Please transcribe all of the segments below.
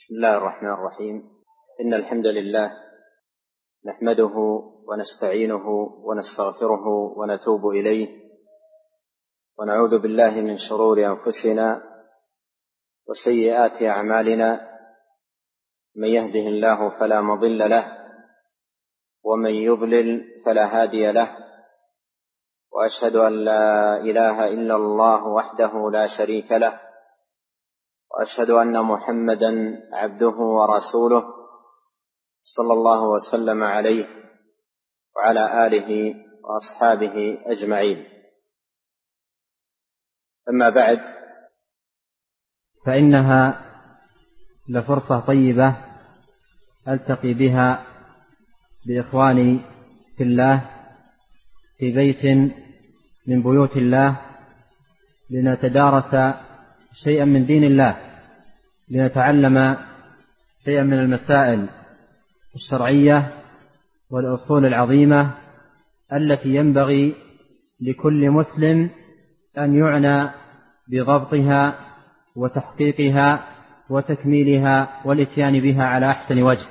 بسم الله الرحمن الرحيم. إن الحمد لله نحمده ونستعينه ونستغفره ونتوب إليه، ونعوذ بالله من شرور أنفسنا وسيئات أعمالنا. من يهده الله فلا مضل له، ومن يضلل فلا هادي له، وأشهد أن لا إله إلا الله وحده لا شريك له، وأشهد أن محمدا عبده ورسوله صلى الله وسلم عليه وعلى آله وأصحابه أجمعين. أما بعد، فإنها لفرصة طيبة ألتقي بها بإخواني في الله في بيت من بيوت الله، لنتدارس شيئا من دين الله، لنتعلم شيئا من المسائل الشرعية والأصول العظيمة التي ينبغي لكل مسلم أن يعنى بضبطها وتحقيقها وتكميلها والإتيان بها على أحسن وجه.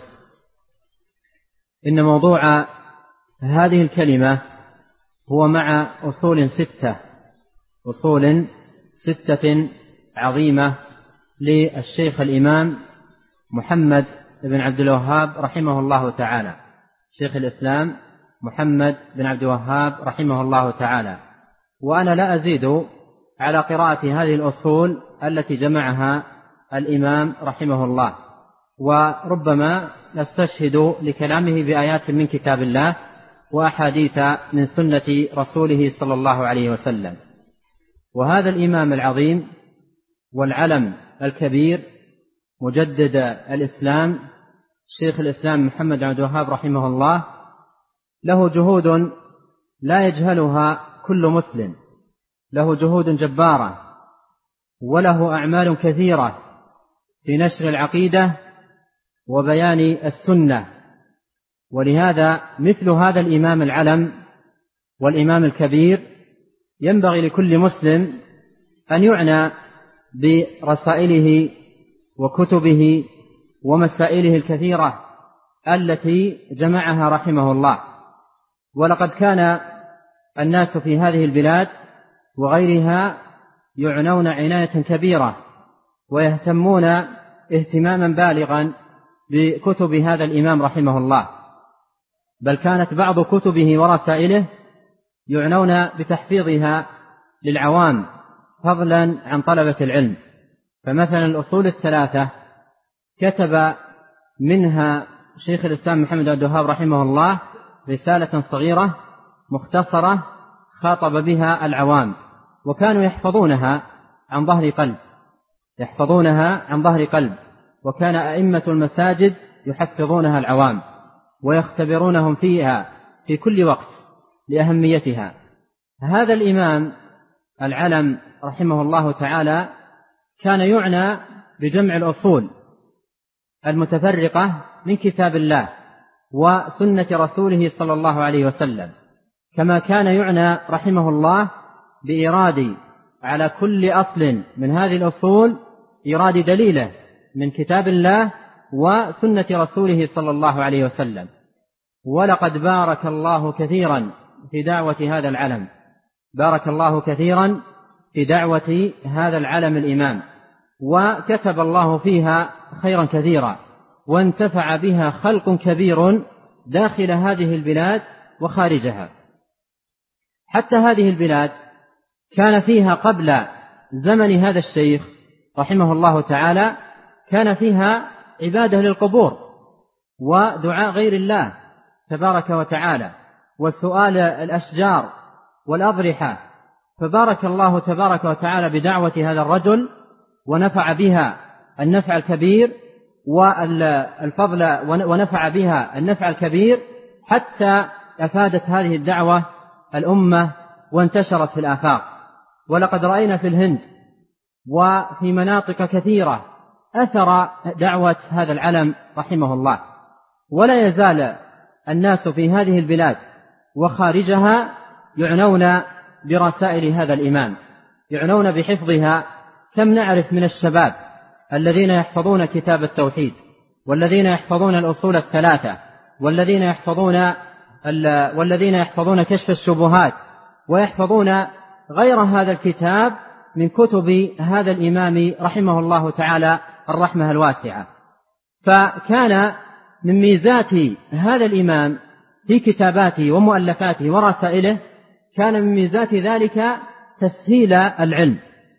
إن موضوع هذه الكلمة هو مع أصول ستة عظيمة للشيخ الإمام محمد بن عبد الوهاب رحمه الله تعالى، شيخ الإسلام محمد بن عبد الوهاب رحمه الله تعالى. وأنا لا أزيد على قراءة هذه الأصول التي جمعها الإمام رحمه الله، وربما نستشهد لكلامه بآيات من كتاب الله وأحاديث من سنة رسوله صلى الله عليه وسلم. وهذا الإمام العظيم والعلم الكبير مجدد الإسلام شيخ الإسلام محمد بن عبد الوهاب رحمه الله له جهود لا يجهلها كل مسلم، له جهود جبارة، وله أعمال كثيرة في نشر العقيدة وبيان السنة. ولهذا مثل هذا الإمام العلم والإمام الكبير ينبغي لكل مسلم أن يعنى برسائله وكتبه ومسائله الكثيرة التي جمعها رحمه الله. ولقد كان الناس في هذه البلاد وغيرها يعنون عناية كبيرة ويهتمون اهتماما بالغا بكتب هذا الإمام رحمه الله، بل كانت بعض كتبه ورسائله يعنون بتحفيظها للعوام فضلا عن طلبة العلم. فمثلا الأصول الثلاثة كتب منها شيخ الإسلام محمد بن عبد الوهاب رحمه الله رسالة صغيرة مختصرة خاطب بها العوام، وكانوا يحفظونها عن ظهر قلب، وكان أئمة المساجد يحفظونها العوام ويختبرونهم فيها في كل وقت لأهميتها. هذا الإمام العلم رحمه الله تعالى كان يعنى بجمع الأصول المتفرقة من كتاب الله وسنة رسوله صلى الله عليه وسلم، كما كان يعنى رحمه الله بإيراد على كل أصل من هذه الأصول إيراد دليله من كتاب الله وسنة رسوله صلى الله عليه وسلم. ولقد بارك الله كثيرا في دعوة هذا العلم، بارك الله كثيرا في دعوة هذا العلم الإمام، وكتب الله فيها خيرا كثيرا، وانتفع بها خلق كبير داخل هذه البلاد وخارجها. حتى هذه البلاد كان فيها قبل زمن هذا الشيخ رحمه الله تعالى كان فيها عبادة للقبور ودعاء غير الله تبارك وتعالى وسؤال الأشجار والأضرحة. فبارك الله تبارك وتعالى بدعوة هذا الرجل ونفع بها النفع الكبير والفضل، ونفع بها النفع الكبير حتى أفادت هذه الدعوة الأمة وانتشرت في الآفاق. ولقد رأينا في الهند وفي مناطق كثيرة أثر دعوة هذا العلم رحمه الله. ولا يزال الناس في هذه البلاد وخارجها يعنون برسائل هذا الإمام، يعنون بحفظها. كم نعرف من الشباب الذين يحفظون كتاب التوحيد، والذين يحفظون الأصول الثلاثة، والذين يحفظون كشف الشبهات، ويحفظون غير هذا الكتاب من كتب هذا الإمام رحمه الله تعالى الرحمة الواسعة. فكان من ميزات هذا الإمام في كتاباته ومؤلفاته ورسائله، كان من ميزات ذلك تسهيل العلم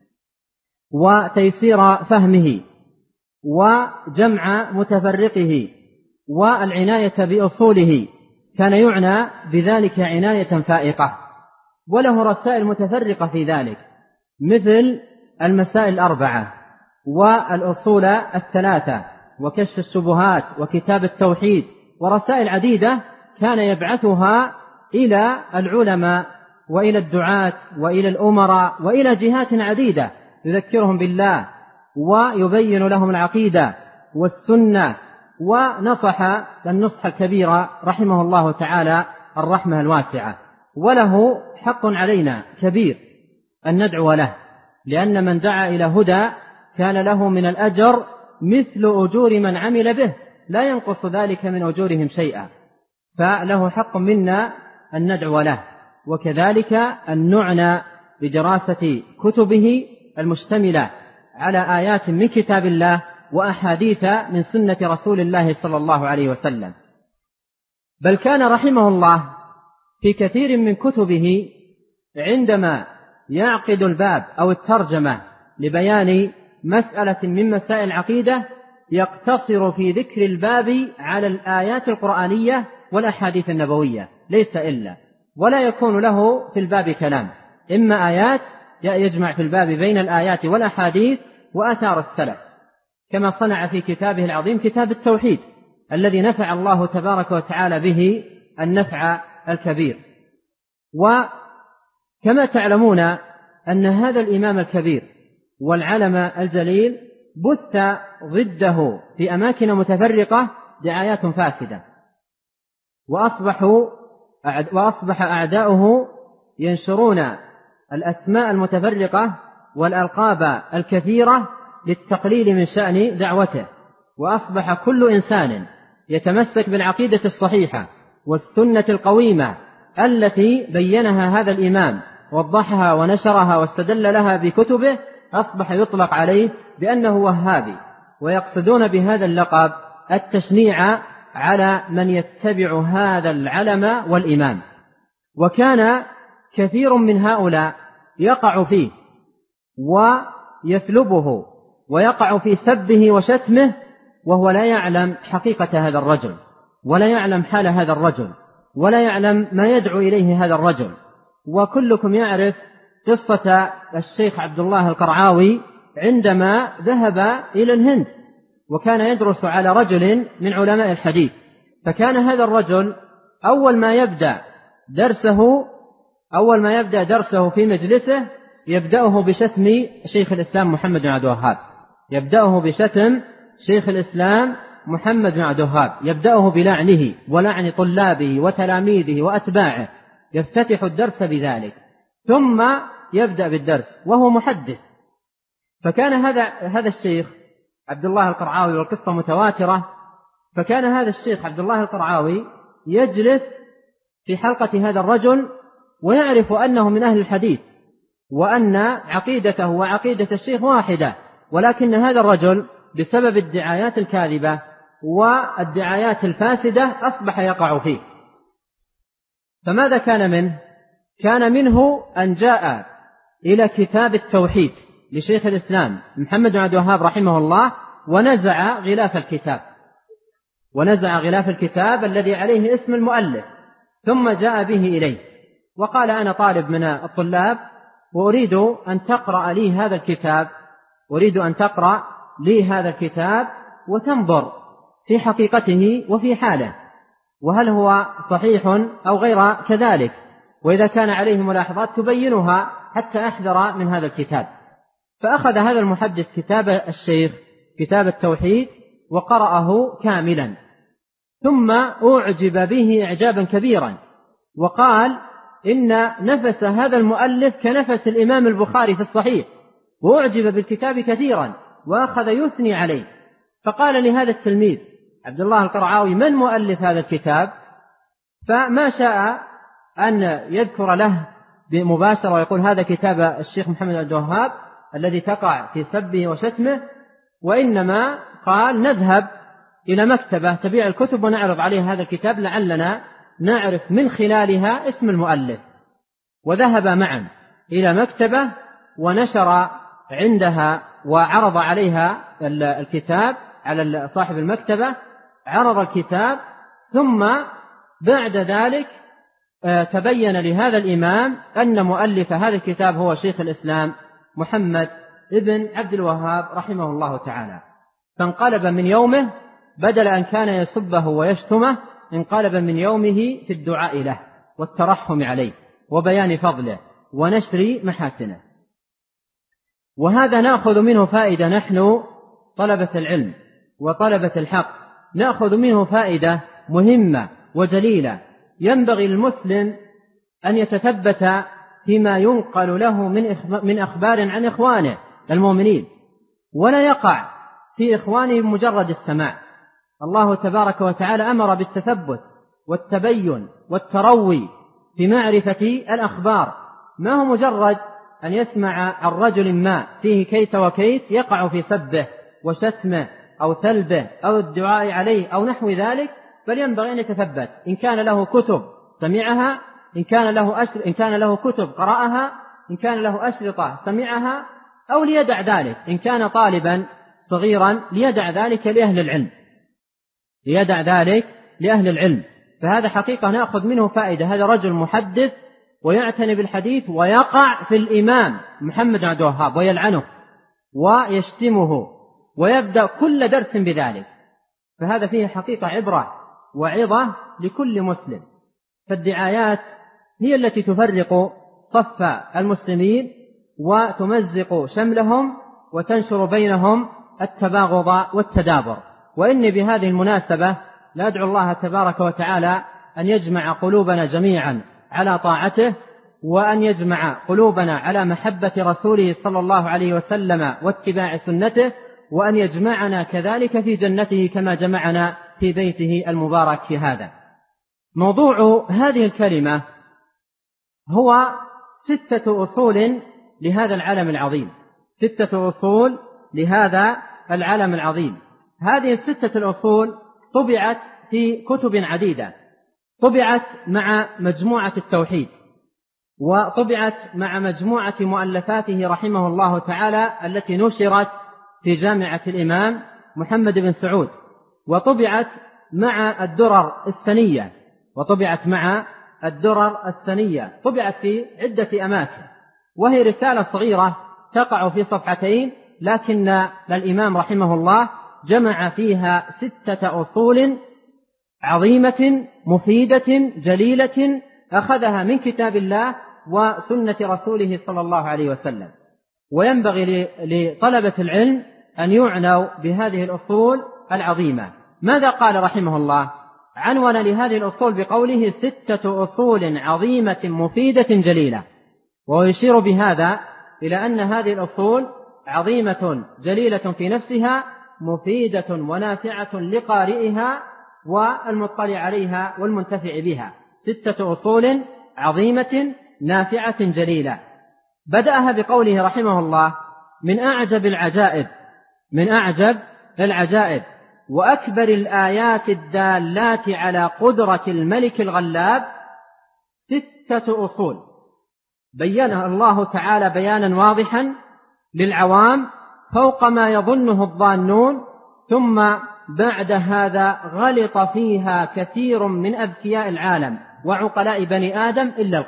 وتيسير فهمه وجمع متفرقه والعناية بأصوله، كان يعنى بذلك عناية فائقة. وله رسائل متفرقة في ذلك، مثل المسائل الأربعة والأصول الثلاثة وكشف الشبهات وكتاب التوحيد، ورسائل عديدة كان يبعثها إلى العلماء وإلى الدعاة وإلى الأمراء وإلى جهات عديدة، يذكرهم بالله ويبين لهم العقيدة والسنة، ونصح النصح الكبير رحمه الله تعالى الرحمة الواسعة. وله حق علينا كبير أن ندعو له، لأن من دعا إلى هدى كان له من الأجر مثل أجور من عمل به، لا ينقص ذلك من أجورهم شيئا، فله حق منا أن ندعو له، وكذلك أن نعنى بدراسة كتبه المشتملة على آيات من كتاب الله وأحاديث من سنة رسول الله صلى الله عليه وسلم. بل كان رحمه الله في كثير من كتبه عندما يعقد الباب أو الترجمة لبيان مسألة من مسائل العقيدة يقتصر في ذكر الباب على الآيات القرآنية والأحاديث النبوية، ليس إلا، ولا يكون له في الباب كلام، إما آيات يجمع في الباب بين الآيات والأحاديث وآثار السلف، كما صنع في كتابه العظيم كتاب التوحيد الذي نفع الله تبارك وتعالى به النفع الكبير. وكما تعلمون أن هذا الإمام الكبير والعلم الجليل بث ضده في أماكن متفرقة دعايات فاسدة، وأصبح أعداؤه ينشرون الأسماء المتفرقة والألقاب الكثيرة للتقليل من شأن دعوته، وأصبح كل إنسان يتمسك بالعقيدة الصحيحة والسنة القويمة التي بينها هذا الإمام وضحها ونشرها واستدل لها بكتبه، أصبح يطلق عليه بأنه وهابي، ويقصدون بهذا اللقب التشنيع على من يتبع هذا العلم والإمام. وكان كثير من هؤلاء يقع فيه ويثلبه ويقع في سبه وشتمه وهو لا يعلم حقيقة هذا الرجل، ولا يعلم حال هذا الرجل، ولا يعلم ما يدعو إليه هذا الرجل. وكلكم يعرف قصة الشيخ عبد الله القرعاوي عندما ذهب إلى الهند وكان يدرس على رجل من علماء الحديث، فكان هذا الرجل أول ما يبدأ درسه في مجلسه يبدأه بشتم شيخ الإسلام محمد بن عبد الوهاب، يبدأه بشتم شيخ الإسلام محمد بن عبد الوهاب، يبدأه بلعنه ولعن طلابه وتلاميذه وأتباعه، يفتتح الدرس بذلك ثم يبدأ بالدرس وهو محدث. فكان هذا الشيخ عبد الله القرعاوي، والقصة متواترة، فكان هذا الشيخ عبد الله القرعاوي يجلس في حلقة هذا الرجل ويعرف أنه من أهل الحديث وأن عقيدته وعقيدة الشيخ واحدة، ولكن هذا الرجل بسبب الدعايات الكاذبة والدعايات الفاسدة أصبح يقع فيه. فماذا كان منه؟ كان منه أن جاء إلى كتاب التوحيد لشيخ الإسلام محمد بن عبد الوهاب رحمه الله ونزع غلاف الكتاب الذي عليه اسم المؤلف، ثم جاء به إليه وقال: أنا طالب من الطلاب وأريد أن تقرأ لي هذا الكتاب وتنظر في حقيقته وفي حاله، وهل هو صحيح أو غير كذلك، وإذا كان عليه ملاحظات تبينها حتى أحذر من هذا الكتاب. فأخذ هذا المحدث كتاب الشيخ كتاب التوحيد وقرأه كاملا، ثم أعجب به إعجابا كبيرا، وقال: إن نفس هذا المؤلف كنفس الإمام البخاري في الصحيح، وأعجب بالكتاب كثيرا، وأخذ يثني عليه، فقال لهذا التلميذ عبد الله القرعاوي: من مؤلف هذا الكتاب؟ فما شاء أن يذكر له بمباشرة ويقول: هذا كتاب الشيخ محمد عبد الوهاب الذي تقع في سبه وشتمه، وإنما قال: نذهب إلى مكتبة تبيع الكتب ونعرض عليها هذا الكتاب لعلنا نعرف من خلالها اسم المؤلف. وذهب معا إلى مكتبة ونشر عندها وعرض عليها الكتاب على صاحب المكتبة، عرض الكتاب، ثم بعد ذلك تبين لهذا الإمام أن مؤلف هذا الكتاب هو شيخ الإسلام محمد ابن عبد الوهاب رحمه الله تعالى. فانقلب من يومه، بدل أن كان يسبه ويشتمه، انقلب من يومه في الدعاء له والترحم عليه وبيان فضله ونشر محاسنه. وهذا نأخذ منه فائدة، نحن طلبة العلم وطلبة الحق نأخذ منه فائدة مهمة وجليلة. ينبغي للمسلم أن يتثبت فيما ينقل له من أخبار عن إخوانه المؤمنين، ولا يقع في إخوانه بمجرد السماع. الله تبارك وتعالى أمر بالتثبت والتبين والتروي في معرفة الأخبار، ما هو مجرد أن يسمع عن رجل ما فيه كيت وكيت يقع في سبه وشتمه أو ثلبه أو الدعاء عليه أو نحو ذلك، بل ينبغي أن يتثبت. إن كان له كتب سمعها، إن كان له كتب قرأها، إن كان له أشرطة سمعها، أو ليدع ذلك إن كان طالبا صغيرا، ليدع ذلك لأهل العلم. فهذا حقيقة نأخذ منه فائدة. هذا رجل محدث ويعتني بالحديث، ويقع في الإمام محمد بن عبد الوهاب ويلعنه ويشتمه ويبدأ كل درس بذلك. فهذا فيه حقيقة عبرة وعظة لكل مسلم. فالدعايات هي التي تفرق صف المسلمين وتمزق شملهم وتنشر بينهم التباغض والتدابر. وإني بهذه المناسبة لا أدعو الله تبارك وتعالى أن يجمع قلوبنا جميعا على طاعته، وأن يجمع قلوبنا على محبة رسوله صلى الله عليه وسلم واتباع سنته، وأن يجمعنا كذلك في جنته كما جمعنا في بيته المبارك في هذا. موضوع هذه الكلمة هو 6 أصول لهذا العلم العظيم، 6 أصول لهذا العلم العظيم. هذه 6 الأصول طبعت في كتب عديدة، طبعت مع مجموعة التوحيد، وطبعت مع مجموعة مؤلفاته رحمه الله تعالى التي نشرت في جامعة الإمام محمد بن سعود، وطبعت مع الدرر السنية، طبعت في عدة أماكن، وهي رسالة صغيرة تقع في صفحتين، لكن الإمام رحمه الله جمع فيها 6 أصول عظيمة مفيدة جليلة أخذها من كتاب الله وسنة رسوله صلى الله عليه وسلم. وينبغي لطلبة العلم أن يعنوا بهذه الأصول العظيمة. ماذا قال رحمه الله؟ عنون لهذه الأصول بقوله 6 أصول عظيمة مفيدة جليلة، ويشير بهذا إلى أن هذه الأصول عظيمة جليلة في نفسها، مفيدة ونافعة لقارئها والمطلع عليها والمنتفع بها. 6 أصول عظيمة نافعة جليلة. بدأها بقوله رحمه الله: من أعجب العجائب وأكبر الآيات الدالات على قدرة الملك الغلاب 6 أصول بينها الله تعالى بيانا واضحا للعوام فوق ما يظنه الظانون، ثم بعد هذا غلط فيها كثير من أذكياء العالم وعقلاء بني آدم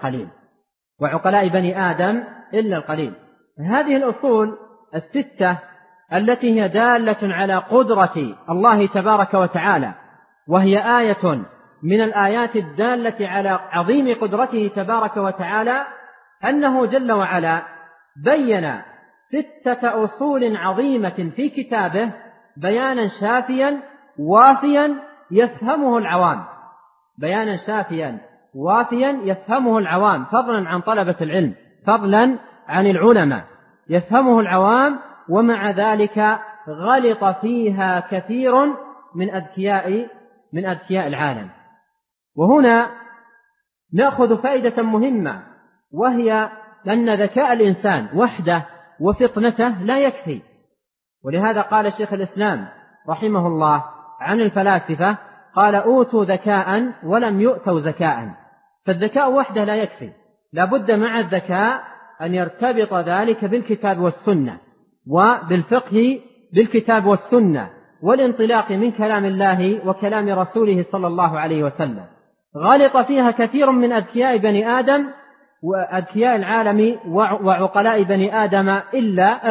إلا القليل. هذه الأصول 6 التي هي دالة على قدرة الله تبارك وتعالى، وهي آية من الآيات الدالة على عظيم قدرته تبارك وتعالى، أنه جل وعلا بين 6 أصول عظيمة في كتابه بيانا شافيا وافيا يفهمه العوام، فضلا عن طلبة العلم، فضلا عن العلماء، يفهمه العوام ومع ذلك غلط فيها كثير من أذكياء العالم. وهنا نأخذ فائدة مهمة، وهي أن ذكاء الإنسان وحده وفطنته لا يكفي. ولهذا قال شيخ الإسلام رحمه الله عن الفلاسفة، قال أوتوا ذكاء ولم يؤتوا زكاء. فالذكاء وحده لا يكفي، لا بد مع الذكاء أن يرتبط ذلك بالكتاب والسنة، وبالفقه بالكتاب والسنة، والانطلاق من كلام الله وكلام رسوله صلى الله عليه وسلم. غلط فيها كثير من أذكياء بني آدم وأذكياء العالم وعقلاء بني آدم إلا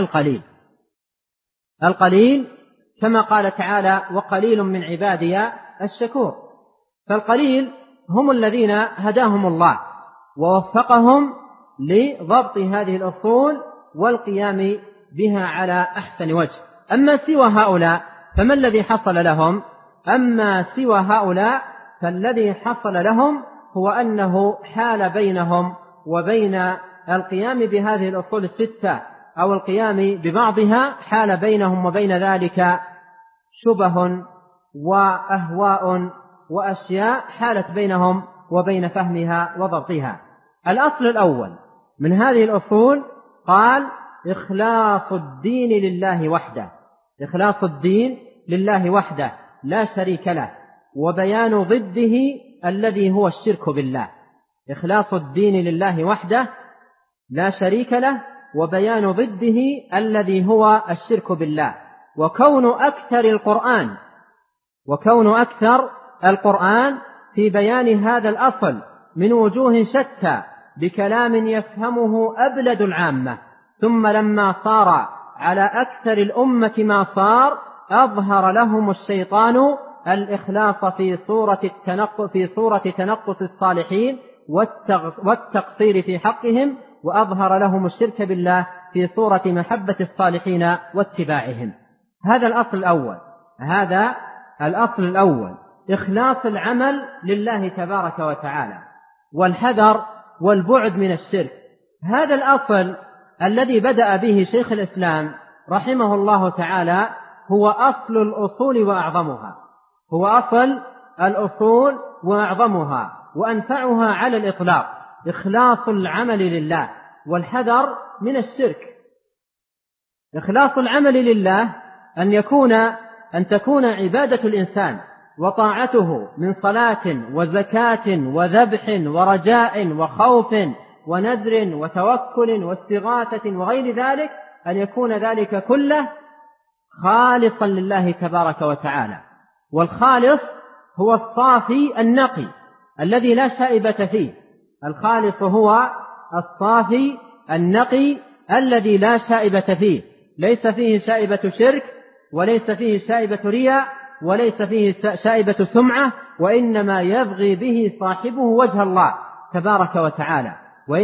القليل كما قال تعالى: وقليل من عبادي الشكور. فالقليل هم الذين هداهم الله ووفقهم لضبط هذه الأصول والقيام بها على أحسن وجه. أما سوى هؤلاء فما الذي حصل لهم؟ أما سوى هؤلاء فالذي حصل لهم هو أنه حال بينهم وبين القيام بهذه الأصول الستة أو القيام ببعضها، حال بينهم وبين ذلك شبه وأهواء وأشياء حالت بينهم وبين فهمها وضبطها. الأصل الأول من هذه الأصول قال: إخلاص الدين لله وحده، إخلاص الدين لله وحده لا شريك له، وبيان ضده الذي هو الشرك بالله. إخلاص الدين لله وحده لا شريك له، وبيان ضده الذي هو الشرك بالله. وكون أكثر القرآن في بيان هذا الأصل من وجوه شتى بكلام يفهمه أبلد العامة، ثم لما صار على أكثر الأمة ما صار، أظهر لهم الشيطان الإخلاص في صورة تنقص الصالحين والتقصير في حقهم، وأظهر لهم الشرك بالله في صورة محبة الصالحين واتباعهم. هذا الأصل الأول إخلاص العمل لله تبارك وتعالى، والحذر والبعد من الشرك. هذا الأصل الذي بدأ به شيخ الإسلام رحمه الله تعالى هو أصل الأصول وأعظمها وأنفعها على الإطلاق، إخلاص العمل لله والحذر من الشرك. إخلاص العمل لله أن تكون عبادة الإنسان وطاعته من صلاة وزكاة وذبح ورجاء وخوف ونذر وتوكل واستغاثة وغير ذلك، أن يكون ذلك كله خالصا لله تبارك وتعالى. والخالص هو الصافي النقي الذي لا شائبة فيه. الخالص هو الصافي النقي الذي لا شائبة فيه، ليس فيه شائبة شرك، وليس فيه شائبة رياء، وليس فيه شائبة سمعة، وإنما يبغي به صاحبه وجه الله تبارك وتعالى،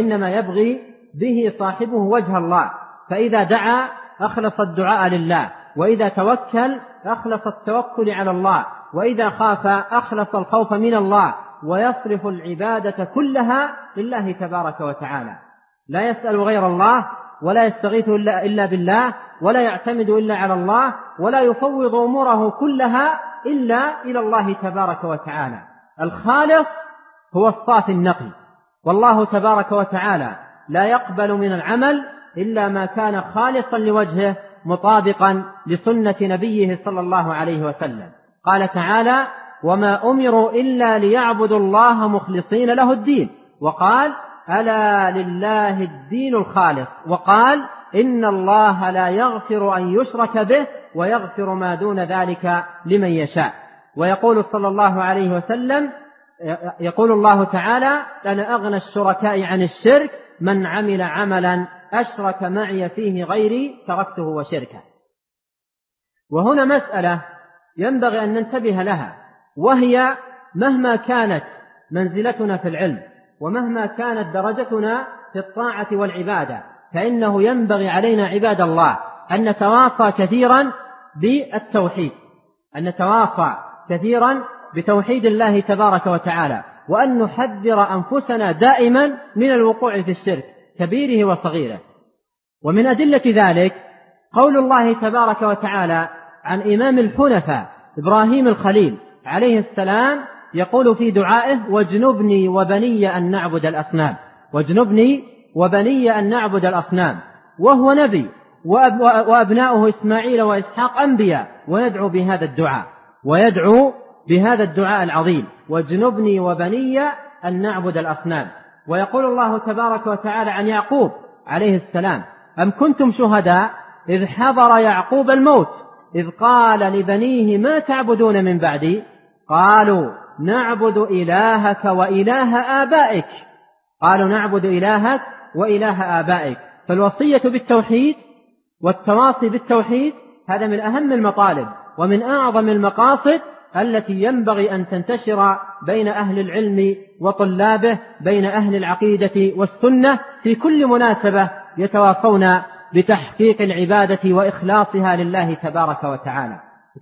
فإذا دعا أخلص الدعاء لله، وإذا توكل أخلص التوكل على الله، وإذا خاف أخلص الخوف من الله، ويصرف العبادة كلها لله تبارك وتعالى، لا يسأل غير الله، ولا يستغيث إلا بالله، ولا يعتمد إلا على الله، ولا يفوض أموره كلها إلا إلى الله تبارك وتعالى. الخالص هو الصافي النقي، والله تبارك وتعالى لا يقبل من العمل إلا ما كان خالصا لوجهه مطابقا لسنة نبيه صلى الله عليه وسلم. قال تعالى: وما أمروا إلا ليعبدوا الله مخلصين له الدين، وقال: ألا لله الدين الخالص، وقال: إن الله لا يغفر أن يشرك به ويغفر ما دون ذلك لمن يشاء. ويقول صلى الله عليه وسلم، يقول الله تعالى: أنا أغنى الشركاء عن الشرك، من عمل عملا أشرك معي فيه غيري تركته وشركه. وهنا مسألة ينبغي أن ننتبه لها، وهي مهما كانت منزلتنا في العلم ومهما كانت درجتنا في الطاعة والعبادة، فإنه ينبغي علينا عباد الله أن نتواصى كثيرا بالتوحيد، أن نتواصى كثيرا بتوحيد الله تبارك وتعالى، وأن نحذر أنفسنا دائما من الوقوع في الشرك كبيره وصغيره. ومن أدلة ذلك قول الله تبارك وتعالى عن إمام الحنفاء إبراهيم الخليل عليه السلام يقول في دعائه: واجنبني وبني أن نعبد الأصنام، واجنبني وبني أن نعبد الأصنام، وهو نبي وأبناؤه إسماعيل وإسحاق أنبياء، ويدعو بهذا الدعاء العظيم: واجنبني وبني أن نعبد الأصنام. ويقول الله تبارك وتعالى عن يعقوب عليه السلام: أم كنتم شهداء إذ حضر يعقوب الموت إذ قال لبنيه ما تعبدون من بعدي قالوا نعبد إلهك وإله آبائك. فالوصية بالتوحيد والتواصي بالتوحيد هذا من أهم المطالب ومن أعظم المقاصد التي ينبغي أن تنتشر بين أهل العلم وطلابه، بين أهل العقيدة والسنة، في كل مناسبة يتواصون بتحقيق العبادة وإخلاصها لله تبارك وتعالى،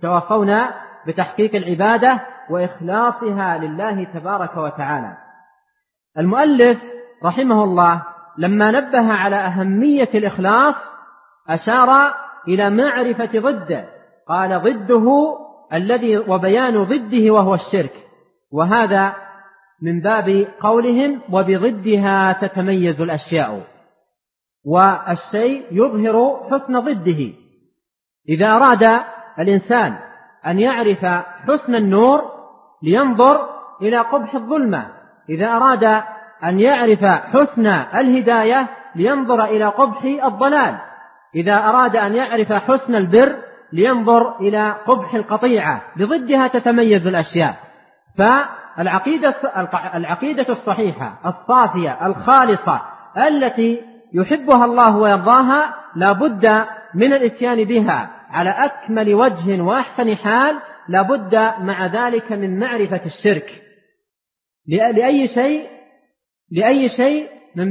المؤلف رحمه الله لما نبه على أهمية الإخلاص أشار إلى معرفة ضده، قال: ضده الذي وبيان ضده وهو الشرك، وهذا من باب قولهم: وبضدها تتميز الأشياء. والشيء يظهر حسن ضده. إذا أراد الإنسان أن يعرف حسن النور لينظر إلى قبح الظلمة، إذا أراد أن يعرف حسن الهداية لينظر إلى قبح الضلال، إذا أراد أن يعرف حسن البر لينظر إلى قبح القطيعة. بضدها تتميز الأشياء. فالعقيدة الصحيحة الصافية الخالصة التي يحبها الله ويرضاها لا بد من الاتيان بها على أكمل وجه وأحسن حال، لا بد مع ذلك من معرفة الشرك لأي شيء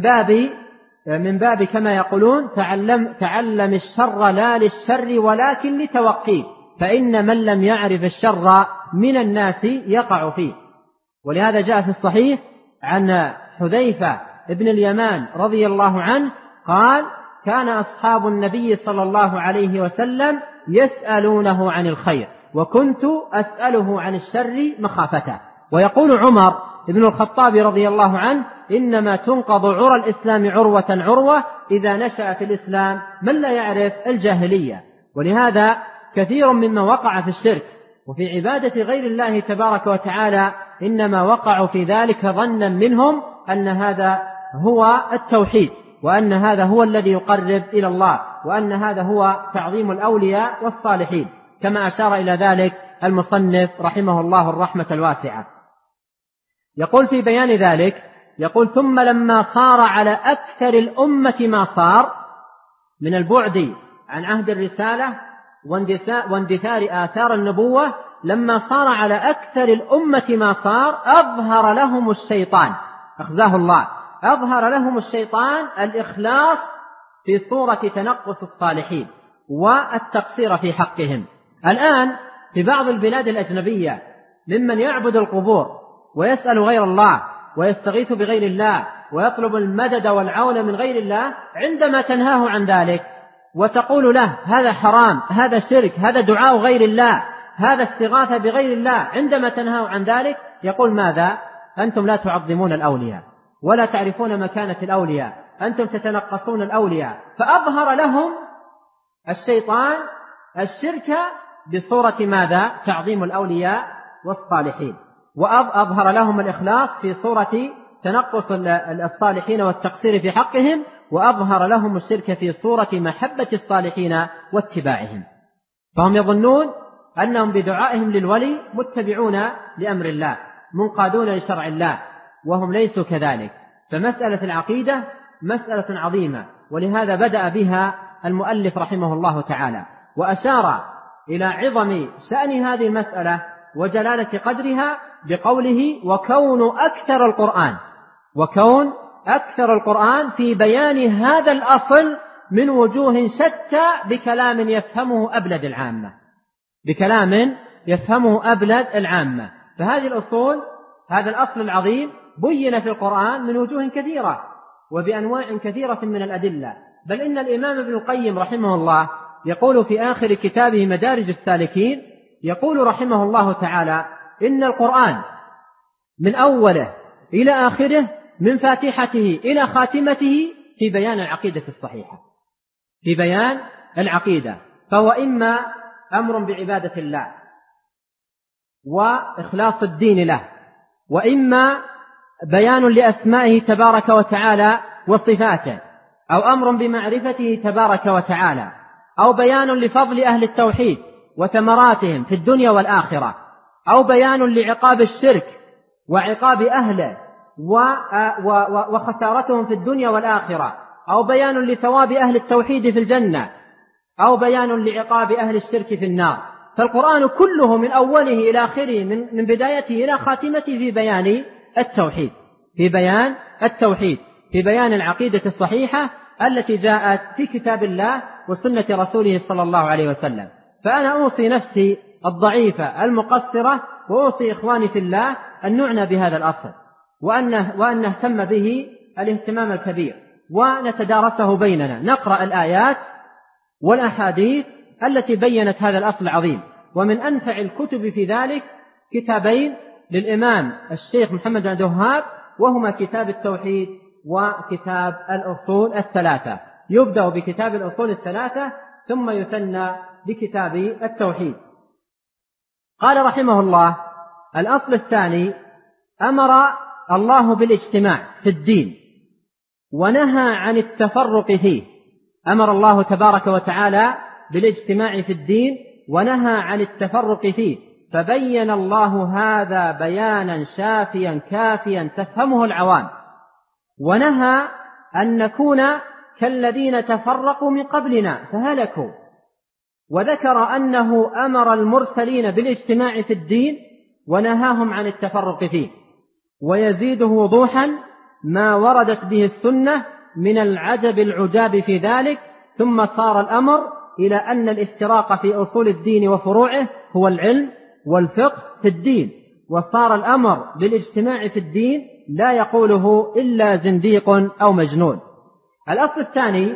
من باب كما يقولون: تعلم الشر لا للشر ولكن لتوقيه، فإن من لم يعرف الشر من الناس يقع فيه. ولهذا جاء في الصحيح عن حذيفة ابن اليمان رضي الله عنه قال: كان أصحاب النبي صلى الله عليه وسلم يسألونه عن الخير وكنت أسأله عن الشر مخافته. ويقول عمر ابن الخطاب رضي الله عنه: إنما تنقض عرى الإسلام عروة إذا نشأ في الإسلام من لا يعرف الجاهلية. ولهذا كثير مما وقع في الشرك وفي عبادة غير الله تبارك وتعالى إنما وقعوا في ذلك ظنا منهم أن هذا هو التوحيد، وأن هذا هو الذي يقرب إلى الله، وأن هذا هو تعظيم الأولياء والصالحين، كما أشار إلى ذلك المصنف رحمه الله الرحمة الواسعة. يقول في بيان ذلك، يقول: ثم لما صار على أكثر الأمة ما صار من البعد عن عهد الرسالة واندثار آثار النبوة، لما صار على أكثر الأمة ما صار أظهر لهم الشيطان، أخزاه الله، أظهر لهم الشيطان الإخلاص في صورة تنقص الصالحين والتقصير في حقهم. الآن في بعض البلاد الأجنبية ممن يعبد القبور ويسأل غير الله ويستغيث بغير الله ويطلب المدد والعون من غير الله، عندما تنهاه عن ذلك وتقول له: هذا حرام، هذا شرك، هذا دعاء غير الله، هذا استغاثة بغير الله، عندما تنهاه عن ذلك يقول: ماذا؟ أنتم لا تعظمون الأولياء ولا تعرفون مكانة الأولياء، أنتم تتنقصون الأولياء. فأظهر لهم الشيطان الشرك بصورة ماذا؟ تعظيم الأولياء والصالحين، وأظهر لهم الإخلاص في صورة تنقص الصالحين والتقصير في حقهم، وأظهر لهم الشرك في صورة محبة الصالحين واتباعهم. فهم يظنون أنهم بدعائهم للولي متبعون لأمر الله منقادون لشرع الله، وهم ليسوا كذلك. فمسألة العقيدة مسألة عظيمة، ولهذا بدأ بها المؤلف رحمه الله تعالى، وأشار إلى عظم شأن هذه المسألة وجلالة قدرها بقوله: وكون أكثر القرآن في بيان هذا الأصل من وجوه شتى بكلام يفهمه أبلد العامة. فهذه الأصول، هذا الأصل العظيم بين في القرآن من وجوه كثيرة وبأنواع كثيرة من الأدلة. بل إن الإمام ابن القيم رحمه الله يقول في آخر كتابه مدارج السالكين، يقول رحمه الله تعالى: إن القرآن من أوله إلى آخره من فاتحته إلى خاتمته في بيان العقيدة الصحيحة، في بيان العقيدة. فهو إما أمر بعبادة الله وإخلاص الدين له، وإما بيان لأسمائه تبارك وتعالى وصفاته، أو أمر بمعرفته تبارك وتعالى، أو بيان لفضل أهل التوحيد وثمراتهم في الدنيا والآخرة، أو بيان لعقاب الشرك وعقاب أهله وخسارتهم في الدنيا والآخرة، أو بيان لثواب أهل التوحيد في الجنة، أو بيان لعقاب أهل الشرك في النار. فالقرآن كله من أوله إلى آخره، من بدايته إلى خاتمته، في بيان التوحيد، في بيان التوحيد، في بيان العقيدة الصحيحة التي جاءت في كتاب الله وسنة رسوله صلى الله عليه وسلم. فأنا أوصي نفسي الضعيفة المقصرة وأوصي إخواني في الله أن نعنى بهذا الأصل، وأن نهتم به الاهتمام الكبير، ونتدارسه بيننا، نقرأ الآيات والأحاديث التي بيّنت هذا الأصل العظيم. ومن أنفع الكتب في ذلك كتابين للإمام الشيخ محمد بن عبد الوهاب، وهما كتاب التوحيد وكتاب الأصول الثلاثة. يبدأ بكتاب الأصول الثلاثة ثم يثنى بكتاب التوحيد. قال رحمه الله: الأصل الثاني: أمر الله بالاجتماع في الدين ونهى عن التفرق فيه. أمر الله تبارك وتعالى بالاجتماع في الدين ونهى عن التفرق فيه، فبين الله هذا بيانا شافيا كافيا تفهمه العوام، ونهى أن نكون كالذين تفرقوا من قبلنا فهلكوا، وذكر أنه أمر المرسلين بالاجتماع في الدين ونهاهم عن التفرق فيه. ويزيده وضوحا ما وردت به السنة من العجب العجاب في ذلك. ثم صار الأمر إلى أن الافتراق في أصول الدين وفروعه هو العلم والفقه في الدين، وصار الأمر بالاجتماع في الدين لا يقوله إلا زنديق أو مجنون. الأصل الثاني: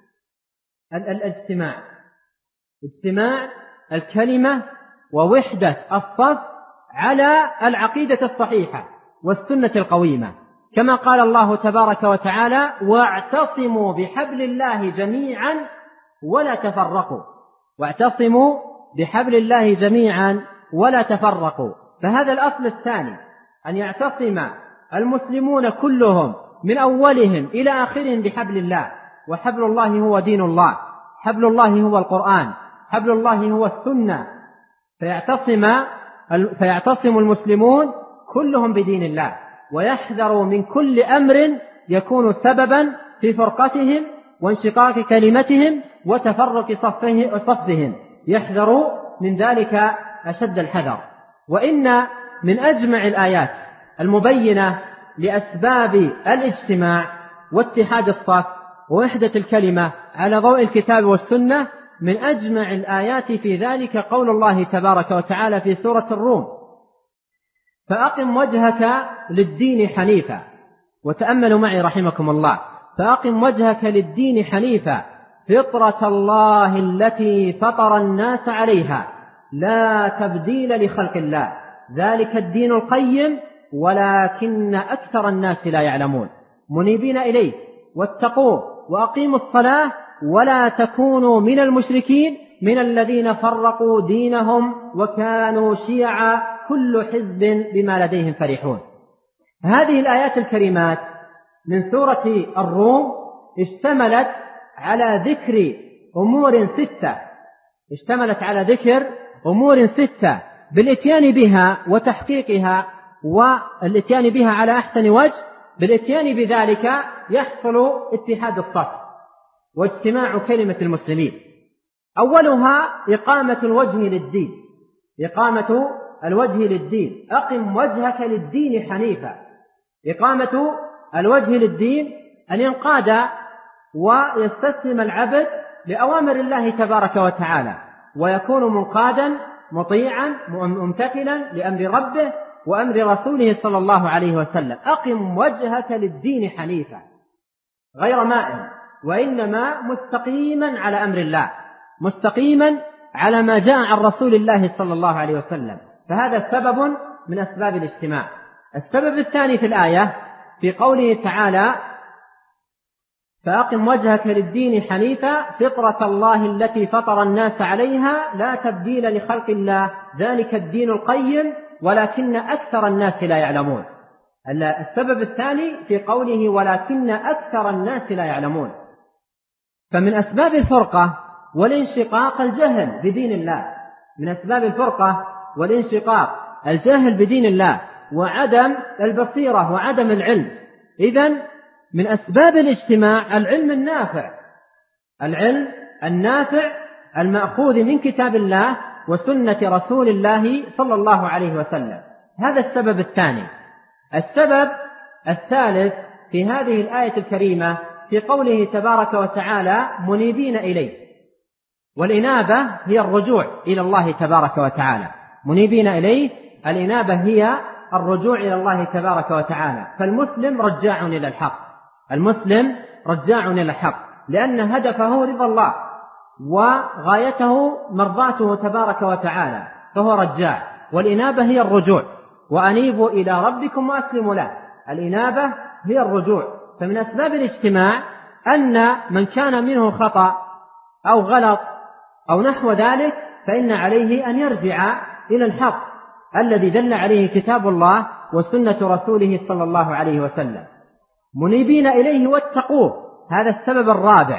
الاجتماع، اجتماع الكلمة ووحدة الصف على العقيدة الصحيحة والسنة القويمة، كما قال الله تبارك وتعالى: واعتصموا بحبل الله جميعا ولا تفرقوا. واعتصموا بحبل الله جميعا ولا تفرقوا. فهذا الأصل الثاني، أن يعتصم المسلمون كلهم من أولهم إلى آخرهم بحبل الله، وحبل الله هو دين الله، حبل الله هو القرآن، حبل الله هو السنة. فيعتصم المسلمون كلهم بدين الله، ويحذروا من كل أمر يكون سببا في فرقتهم وانشقاق كلمتهم وتفرق صفهم، يحذروا من ذلك أشد الحذر. وإن من أجمع الآيات المبينة لأسباب الاجتماع واتحاد الصف ووحدة الكلمة على ضوء الكتاب والسنة، من أجمع الآيات في ذلك قول الله تبارك وتعالى في سورة الروم: فأقم وجهك للدين حنيفا. وتأملوا معي رحمكم الله: فأقم وجهك للدين حنيفا فطرة الله التي فطر الناس عليها لا تبديل لخلق الله ذلك الدين القيم ولكن أكثر الناس لا يعلمون. منيبين إليه واتقوه وأقيموا الصلاة ولا تكونوا من المشركين من الذين فرقوا دينهم وكانوا شيعا كل حزب بما لديهم فرحون. هذه الآيات الكريمات من سورة الروم اشتملت على ذكر أمور ستة بالإتيان بها وتحقيقها والإتيان بها على أحسن وجه. بالإتيان بذلك يحصل اتحاد الصف واجتماع كلمة المسلمين. أولها إقامة الوجه للدين، إقامة الوجه للدين. أقم وجهك للدين حنيفا. إقامة الوجه للدين أن ينقاد ويستسلم العبد لأوامر الله تبارك وتعالى، ويكون منقادا مطيعا ممتثلا لأمر ربه وأمر رسوله صلى الله عليه وسلم. أقم وجهك للدين حنيفا، غير مائل وإنما مستقيما على أمر الله. مستقيما على ما جاء عن رسول الله صلى الله عليه وسلم، فهذا سبب من أسباب الاجتماع. السبب الثاني في الآية في قوله تعالى: فأقم وجهك للدين حنيفا فطرة الله التي فطر الناس عليها لا تبديل لخلق الله ذلك الدين القيم ولكن أكثر الناس لا يعلمون. السبب الثاني في قوله ولكن أكثر الناس لا يعلمون. فمن أسباب الفرقة والانشقاق الجهل بدين الله، من أسباب الفرقة والانشقاق الجهل بدين الله وعدم البصيرة وعدم العلم. إذن من أسباب الاجتماع العلم النافع، العلم النافع المأخوذ من كتاب الله وسنة رسول الله صلى الله عليه وسلم. هذا السبب الثاني. السبب الثالث في هذه الآية الكريمة في قوله تبارك وتعالى منيبين إليه، والإنابة هي الرجوع إلى الله تبارك وتعالى. منيبين إليه، الإنابة هي الرجوع إلى الله تبارك وتعالى. فالمسلم رجاع إلى الحق، المسلم رجاع إلى الحق، لأن هدفه رضا الله وغايته مرضاته تبارك وتعالى، فهو رجاع. والإنابة هي الرجوع، وأنيبوا إلى ربكم وأسلموا له. الإنابة هي الرجوع. فمن أسباب الاجتماع أن من كان منه خطأ أو غلط أو نحو ذلك فإن عليه أن يرجع إلى الحق الذي دل عليه كتاب الله وسنة رسوله صلى الله عليه وسلم. منيبين إليه واتقوه، هذا السبب الرابع.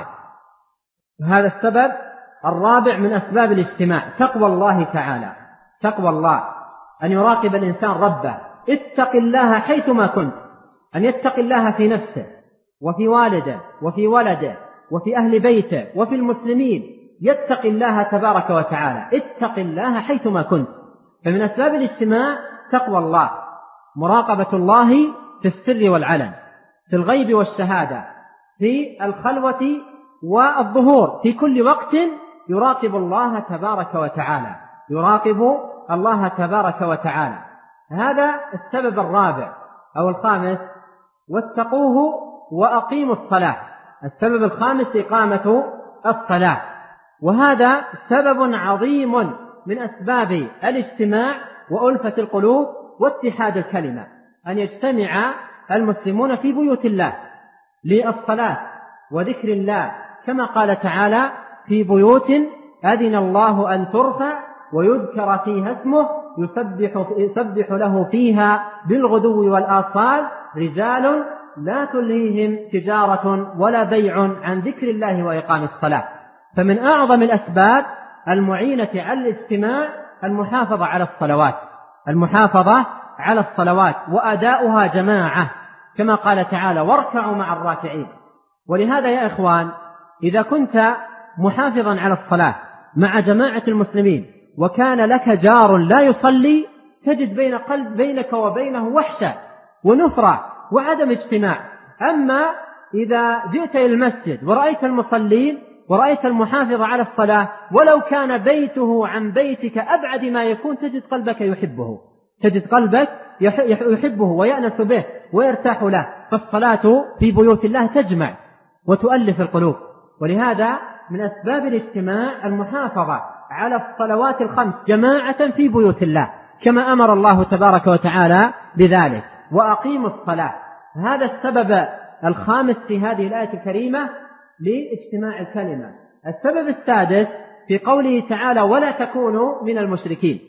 هذا السبب الرابع من أسباب الاجتماع، تقوى الله تعالى. تقوى الله، أن يراقب الإنسان ربه، اتق الله حيثما كنت، أن يتق الله في نفسه وفي والده وفي ولده وفي أهل بيته وفي المسلمين، يتق الله تبارك وتعالى، اتق الله حيثما كنت. فمن أسباب الاجتماع تقوى الله، مراقبة الله في السر والعلن، في الغيب والشهادة، في الخلوة والظهور، في كل وقت يراقب الله تبارك وتعالى، يراقب الله تبارك وتعالى. هذا السبب الرابع أو الخامس. واتقوه وأقيموا الصلاة، السبب الخامس إقامة الصلاة. وهذا سبب عظيم من أسباب الاجتماع وألفة القلوب واتحاد الكلمة، أن يجتمع المسلمون في بيوت الله للصلاة وذكر الله، كما قال تعالى في بيوت أذن الله أن ترفع ويذكر فيها اسمه يسبح له فيها بالغدو والآصال رجال لا تلهيهم تجارة ولا بيع عن ذكر الله وإقام الصلاة. فمن أعظم الأسباب المعينة على الاجتماع المحافظة على الصلوات، المحافظة على الصلوات وأداؤها جماعة، كما قال تعالى واركعوا مع الراكعين. ولهذا يا إخوان، إذا كنت محافظا على الصلاة مع جماعة المسلمين وكان لك جار لا يصلي، تجد بينك وبينه وحشة ونفرة وعدم اجتماع. أما إذا جئت إلى المسجد ورأيت المصلين ورأيت المحافظ على الصلاة ولو كان بيته عن بيتك أبعد ما يكون، تجد قلبك يحبه، تجد قلبك يحبه ويأنس به ويرتاح له. فالصلاة في بيوت الله تجمع وتؤلف القلوب. ولهذا من أسباب الاجتماع المحافظة على الصلوات الخمس جماعة في بيوت الله، كما أمر الله تبارك وتعالى بذلك. وأقيموا الصلاة، هذا السبب الخامس في هذه الآية الكريمة لاجتماع الكلمة. السبب السادس في قوله تعالى ولا تكونوا من المشركين،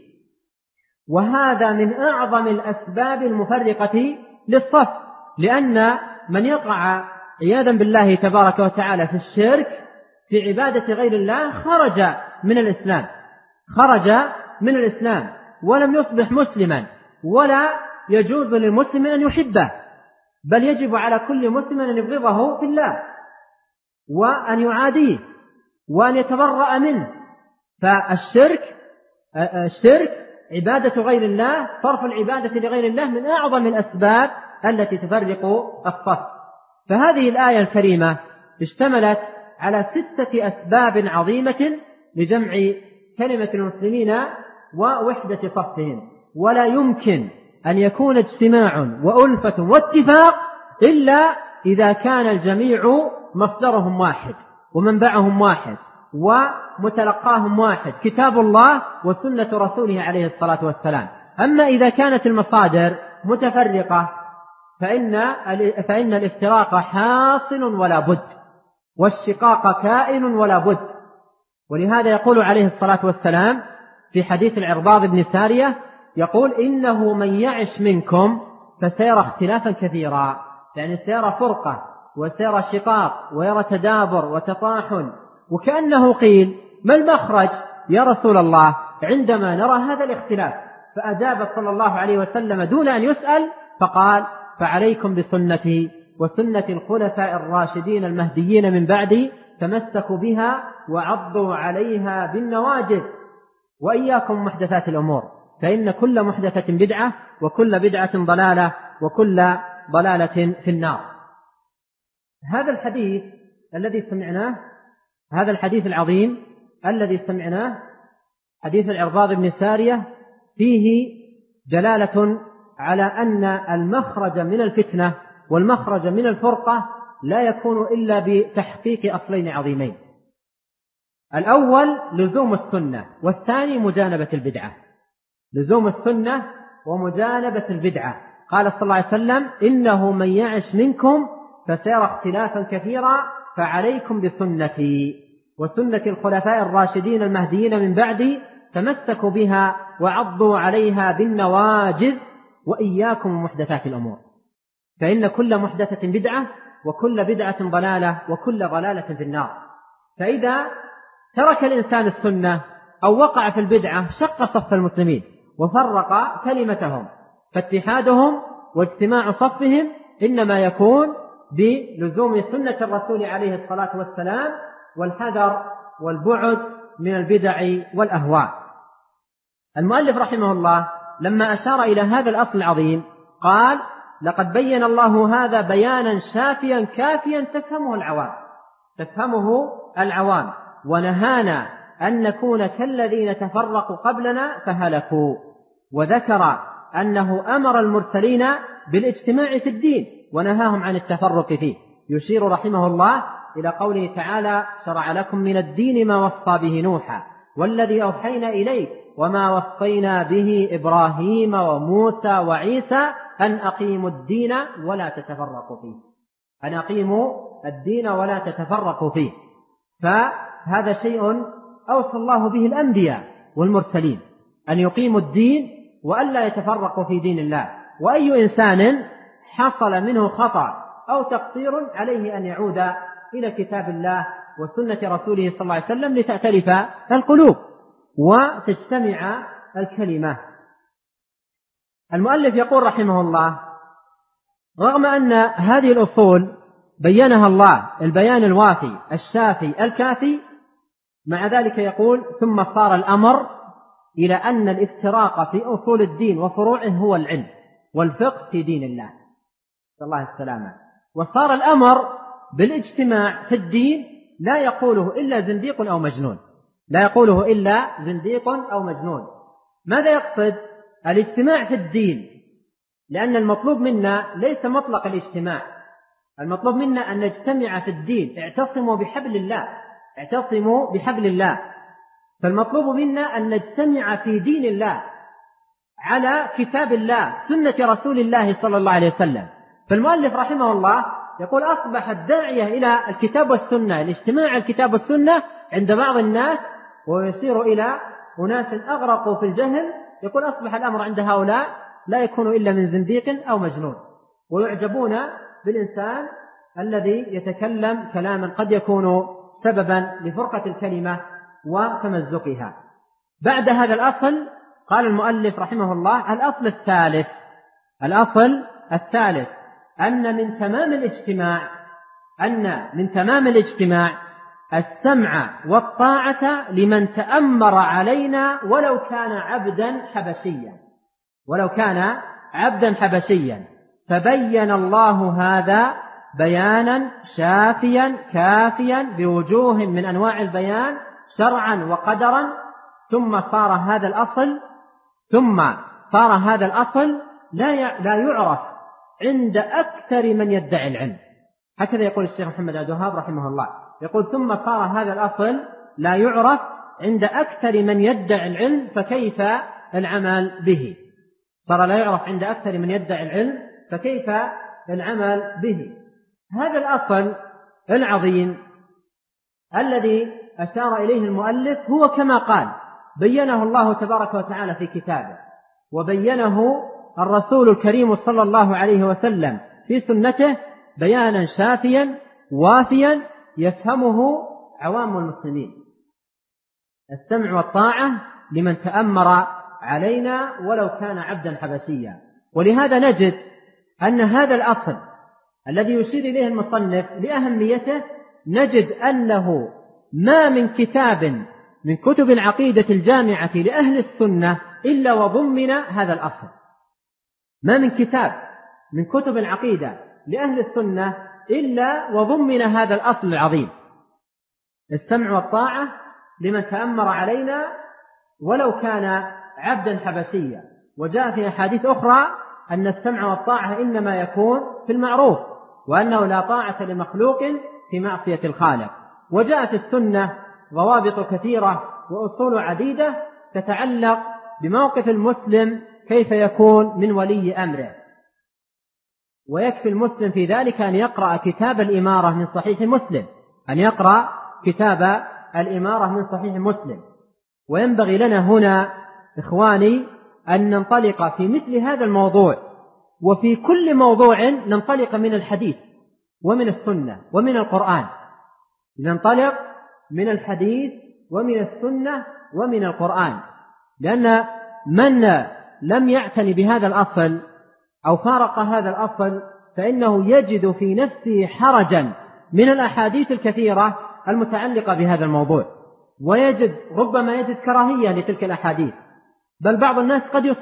وهذا من أعظم الأسباب المفرقة للصف، لأن من يقع عياذا بالله تبارك وتعالى في الشرك في عبادة غير الله خرج من الإسلام، خرج من الإسلام ولم يصبح مسلما، ولا يجوز للمسلم أن يحبه، بل يجب على كل مسلم أن يبغضه في الله وأن يعاديه وأن يتبرأ منه. فالشرك عبادة غير الله، صرف العبادة لغير الله من أعظم الأسباب التي تفرق الصف. فهذه الآية الكريمة اشتملت على 6 أسباب عظيمة لجمع كلمة المسلمين ووحدة صفهم. ولا يمكن أن يكون اجتماع وألفة واتفاق إلا إذا كان الجميع مصدرهم واحد ومنبعهم واحد ومتلقاهم واحد، كتاب الله وسنة رسوله عليه الصلاة والسلام. أما إذا كانت المصادر متفرقة فإن الافتراق حاصل ولا بد، والشقاق كائن ولا بد. ولهذا يقول عليه الصلاة والسلام في حديث العرباض بن سارية، يقول: إنه من يعش منكم فسيرى اختلافا كثيرا، يعني سيرى فرقة وسيرى شقاق ويرى تدابر وتطاحن. وكأنه قيل: ما المخرج يا رسول الله عندما نرى هذا الاختلاف؟ فأجاب صلى الله عليه وسلم دون أن يسأل فقال: فعليكم بسنتي وسنة الخلفاء الراشدين المهديين من بعدي، تمسكوا بها وعضوا عليها بالنواجذ، وإياكم محدثات الأمور، فإن كل محدثة بدعة وكل بدعة ضلالة وكل ضلالة في النار. هذا الحديث الذي سمعناه، هذا الحديث العظيم الذي سمعناه، حديث العرباض بن سارية، فيه جلالة على أن المخرج من الفتنة والمخرج من الفرقة لا يكون إلا بتحقيق أصلين عظيمين: الأول لزوم السنة، والثاني مجانبة البدعة. لزوم السنة ومجانبة البدعة. قال صلى الله عليه وسلم: إنه من يعش منكم فسيرى اختلافا كثيرا، فعليكم بسنتي وسنة الخلفاء الراشدين المهديين من بعدي، تمسكوا بها وعضوا عليها بالنواجذ، وإياكم محدثات الأمور، فإن كل محدثة بدعة وكل بدعة ضلالة وكل ضلالة في النار. فإذا ترك الإنسان السنة أو وقع في البدعة شق صف المسلمين وفرق كلمتهم، فاتحادهم واجتماع صفهم إنما يكون بلزوم سنة الرسول عليه الصلاة والسلام والحذر والبعد من البدع والأهواء. المؤلف رحمه الله لما أشار إلى هذا الأصل العظيم قال: لقد بين الله هذا بيانا شافيا كافيا تفهمه العوام، ونهانا أن نكون كالذين تفرقوا قبلنا فهلكوا. وذكر أنه أمر المرسلين بالاجتماع في الدين ونهاهم عن التفرق فيه، يشير رحمه الله إلى قوله تعالى: شرع لكم من الدين ما وصى به نوحا والذي أوحينا إليك وما وصينا به إبراهيم وموسى وعيسى أن أقيموا الدين ولا تتفرقوا فيه. أن أقيموا الدين ولا تتفرقوا فيه. فهذا شيء أوصى الله به الأنبياء والمرسلين، أن يقيموا الدين وألا يتفرقوا في دين الله. وأي إنسان حصل منه خطأ أو تقصير عليه أن يعود إلى كتاب الله وسنة رسوله صلى الله عليه وسلم لتأتلف القلوب وتجتمع الكلمة. المؤلف يقول رحمه الله: رغم أن هذه الأصول بينها الله البيان الوافي الشافي الكافي، مع ذلك يقول: ثم صار الأمر إلى أن الافتراق في أصول الدين وفروعه هو العلم والفقه في دين الله، صلى الله السلامة. وصار الأمر بالاجتماع في الدين لا يقوله إلا زنديق أو مجنون، لا يقوله إلا زنديق أو مجنون. ماذا يقصد؟ الاجتماع في الدين، لأن المطلوب منا ليس مطلق الاجتماع، المطلوب منا أن نجتمع في الدين. اعتصموا بحبل الله، اعتصموا بحبل الله. فالمطلوب منا أن نجتمع في دين الله على كتاب الله سنة رسول الله صلى الله عليه وسلم. فالمؤلف رحمه الله يقول: أصبح الداعية إلى الكتاب والسنة، الاجتماع الكتاب والسنة عند بعض الناس، ويصير إلى أناس أغرقوا في الجهل، يقول: أصبح الأمر عند هؤلاء لا يكون إلا من زنديق أو مجنون، ويعجبون بالإنسان الذي يتكلم كلاما قد يكون سببا لفرقة الكلمة وتمزقها. بعد هذا الأصل قال المؤلف رحمه الله: الأصل الثالث أن من تمام الاجتماع السمع والطاعة لمن تأمر علينا ولو كان عبدا حبشيا، فبين الله هذا بيانا شافيا كافيا بوجوه من أنواع البيان شرعا وقدرا. ثم صار هذا الأصل لا يعرف عند أكثر من يدعي العلم. هكذا يقول الشيخ محمد عبد الوهاب رحمه الله، يقول: ثم صار هذا الأصل لا يعرف عند أكثر من يدعي العلم فكيف العمل به. صار لا يعرف عند أكثر من يدعي العلم فكيف العمل به. هذا الأصل العظيم الذي أشار إليه المؤلف هو كما قال بينه الله تبارك وتعالى في كتابه، وبينه الرسول الكريم صلى الله عليه وسلم في سنته بيانا شافيا وافيا يفهمه عوام المسلمين. السمع والطاعة لمن تأمر علينا ولو كان عبدا حبشيا. ولهذا نجد أن هذا الأصل الذي يشير إليه المصنف لأهميته نجد أنه ما من كتاب من كتب العقيدة الجامعة لأهل السنة إلا وضمن هذا الأصل. ما من كتاب من كتب العقيدة لأهل السنة إلا وضمن هذا الأصل العظيم، السمع والطاعة لمن تأمر علينا ولو كان عبدا حبشيا. وجاء في أحاديث أخرى أن السمع والطاعة إنما يكون في المعروف، وأنه لا طاعة لمخلوق في معصية الخالق. وجاءت السنة ضوابط كثيرة وأصول عديدة تتعلق بموقف المسلم كيف يكون من ولي أمره. ويكفي المسلم في ذلك أن يقرأ كتاب الإمارة من صحيح مسلم، أن يقرأ كتاب الإمارة من صحيح مسلم. وينبغي لنا هنا إخواني أن ننطلق في مثل هذا الموضوع، وفي كل موضوع ننطلق من الحديث ومن السنة ومن القرآن، ننطلق من الحديث ومن السنة ومن القرآن. لأن من لم يعتني بهذا الأصل أو فارق هذا الأصل فإنه يجد في نفسه حرجا من الأحاديث الكثيرة المتعلقة بهذا الموضوع، ويجد ربما يجد كراهية لتلك الأحاديث. بل بعض الناس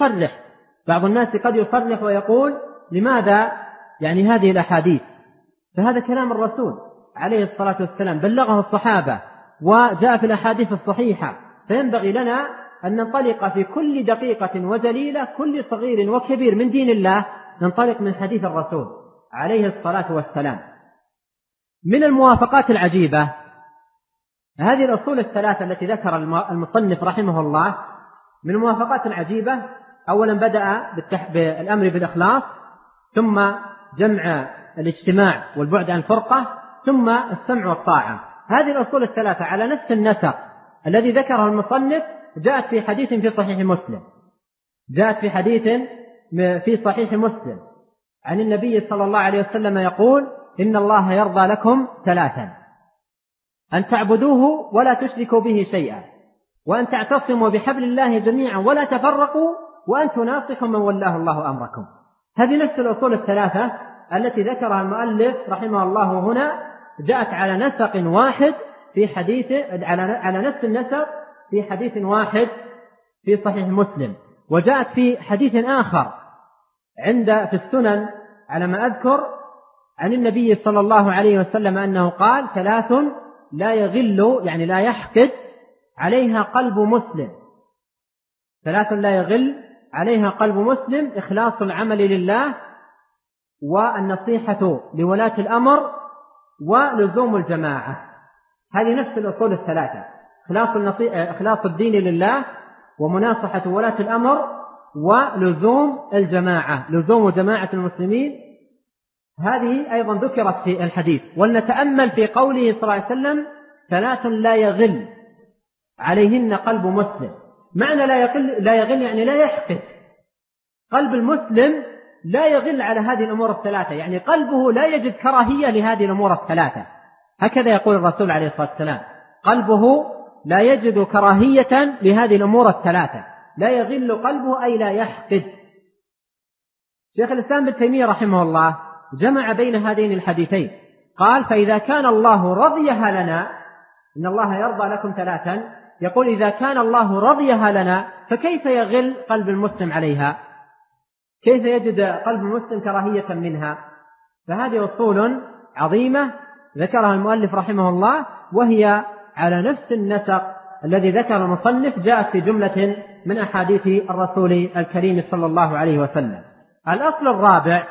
قد يصرح ويقول لماذا يعني هذه الأحاديث؟ فهذا كلام الرسول عليه الصلاة والسلام بلغه الصحابة وجاء في الأحاديث الصحيحة، فينبغي لنا أن ننطلق في كل دقيقة وجليلة، كل صغير وكبير من دين الله ننطلق من حديث الرسول عليه الصلاة والسلام. من الموافقات العجيبة هذه الأصول الثلاثة التي ذكر المصنف رحمه الله، من الموافقات العجيبة أولا بدأ بالأمر بالإخلاص، ثم جمع الاجتماع والبعد عن الفرقة، ثم السمع والطاعة. هذه الأصول الثلاثة على نفس النسق الذي ذكره المصنف جاءت في حديث في صحيح مسلم، في صحيح مسلم عن النبي صلى الله عليه وسلم يقول: إن الله يرضى لكم ثلاثا: أن تعبدوه ولا تشركوا به شيئا، وأن تعتصموا بحبل الله جميعا ولا تفرقوا، وأن تناصحوا من ولاه الله أمركم. هذه نفس الأصول الثلاثة التي ذكرها المؤلف رحمه الله هنا، جاءت على نسق واحد في حديث على نفس النسق في حديث واحد في صحيح مسلم. وجاءت في حديث آخر في السنن على ما أذكر عن النبي صلى الله عليه وسلم أنه قال: ثلاث لا يغل يعني لا يحقد عليها قلب مسلم، ثلاث لا يغل عليها قلب مسلم: إخلاص العمل لله، والنصيحة لولاة الأمر، ولزوم الجماعة. هذه نفس الأصول الثلاثة: إخلاص الدين لله، ومناصحة ولاة الأمر، ولزوم الجماعة، لزوم جماعة المسلمين. هذه أيضا ذكرت في الحديث. ولنتأمل في قوله صلى الله عليه وسلم: ثلاث لا يغل عليهن قلب مسلم. معنى لا يغل يعني لا يحقد. قلب المسلم لا يغل على هذه الأمور الثلاثة، يعني قلبه لا يجد كراهية لهذه الأمور الثلاثة. هكذا يقول الرسول عليه الصلاة والسلام: قلبه لا يجد كراهية لهذه الأمور الثلاثة. لا يغل قلبه أي لا يحقد. شيخ الإسلام ابن تيمية رحمه الله جمع بين هذين الحديثين، قال: فإذا كان الله رضيها لنا، إن الله يرضى لكم ثلاثا، يقول: إذا كان الله رضيها لنا فكيف يغل قلب المسلم عليها؟ كيف يجد قلب المسلم كراهية منها؟ فهذه أصول عظيمة ذكرها المؤلف رحمه الله، وهي على نفس النسق الذي ذكر المصنف، جاءت في جملة من أحاديث الرسول الكريم صلى الله عليه وسلم. الأصل الرابع: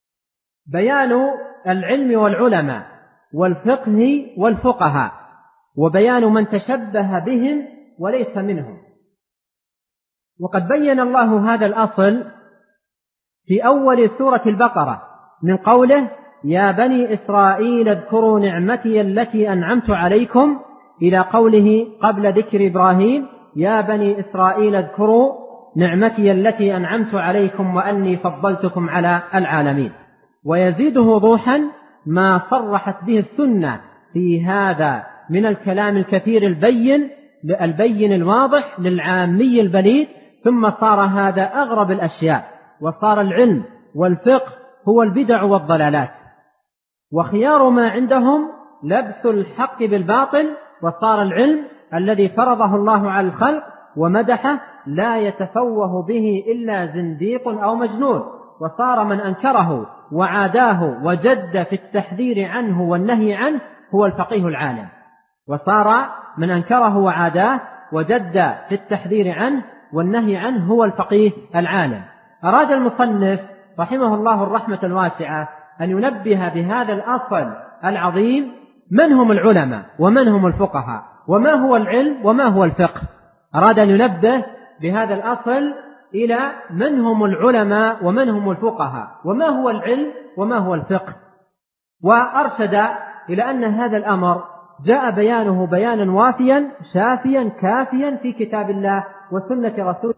بيان العلم والعلماء والفقه والفقهاء. وبيان من تشبه بهم وليس منهم. وقد بين الله هذا الأصل في أول سورة البقرة من قوله: يا بني إسرائيل اذكروا نعمتي التي أنعمت عليكم، إلى قوله قبل ذكر إبراهيم: يا بني إسرائيل اذكروا نعمتي التي أنعمت عليكم وأني فضلتكم على العالمين. ويزيده وضوحا ما صرحت به السنة في هذا من الكلام الكثير البين الواضح للعامي البليد، ثم صار هذا أغرب الأشياء، وصار العلم والفقه هو البدع والضلالات، وخيار ما عندهم لبس الحق بالباطل، وصار العلم الذي فرضه الله على الخلق ومدحه لا يتفوه به إلا زنديق أو مجنون، وصار من أنكره وعاداه وجد في التحذير عنه والنهي عنه هو الفقيه العالم، وصار من أنكره وعاداه وجد في التحذير عنه والنهي عنه هو الفقيه العالم. أراد المصنف رحمه الله الرحمة الواسعة أن ينبه بهذا الأصل العظيم من هم العلماء ومن هم الفقهاء، وما هو العلم وما هو الفقه. أراد أن ينبه بهذا الأصل إلى من هم العلماء ومن هم الفقهاء، وما هو العلم وما هو الفقه، وأرشد إلى أن هذا الأمر جاء بيانه بيانا وافيا شافيا كافيا في كتاب الله وسنة رسوله،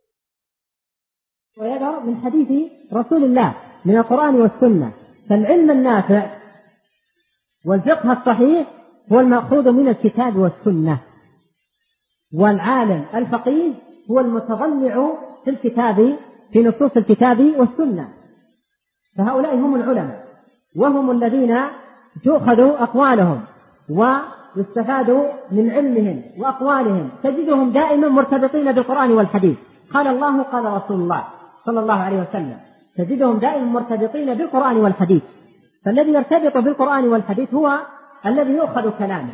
ويظهر من حديث رسول الله من القرآن والسنة. فالعلم النافع والفقه الصحيح هو المأخوذ من الكتاب والسنة، والعالم الفقيه هو المتضلع في الكتاب في نصوص الكتاب والسنة. فهؤلاء هم العلماء، وهم الذين تؤخذ أقوالهم ويستفاد من علمهم وأقوالهم، تجدهم دائما مرتبطين بالقرآن والحديث، قال الله قال رسول الله صلى الله عليه وسلم، تجدهم دائما مرتبطين بالقرآن والحديث. فالذي يرتبط بالقرآن والحديث هو الذي يؤخذ كلامه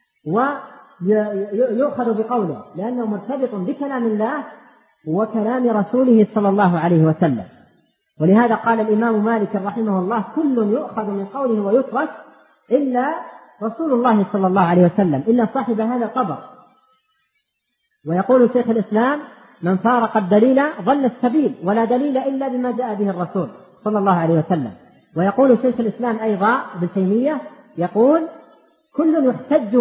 ويؤخذ بقوله، لأنه مرتبط بكلام الله وكلام رسوله صلى الله عليه وسلم. ولهذا قال الإمام مالك رحمه الله: كل يؤخذ من قوله ويترك إلا رسول الله صلى الله عليه وسلم، إلا صاحب هذا القبر. ويقول شيخ الإسلام: من فارق الدليل ضل السبيل، ولا دليل إلا بما جاء به الرسول صلى الله عليه وسلم. ويقول شيخ الإسلام أيضا ابن تيمية يقول: كل يحتج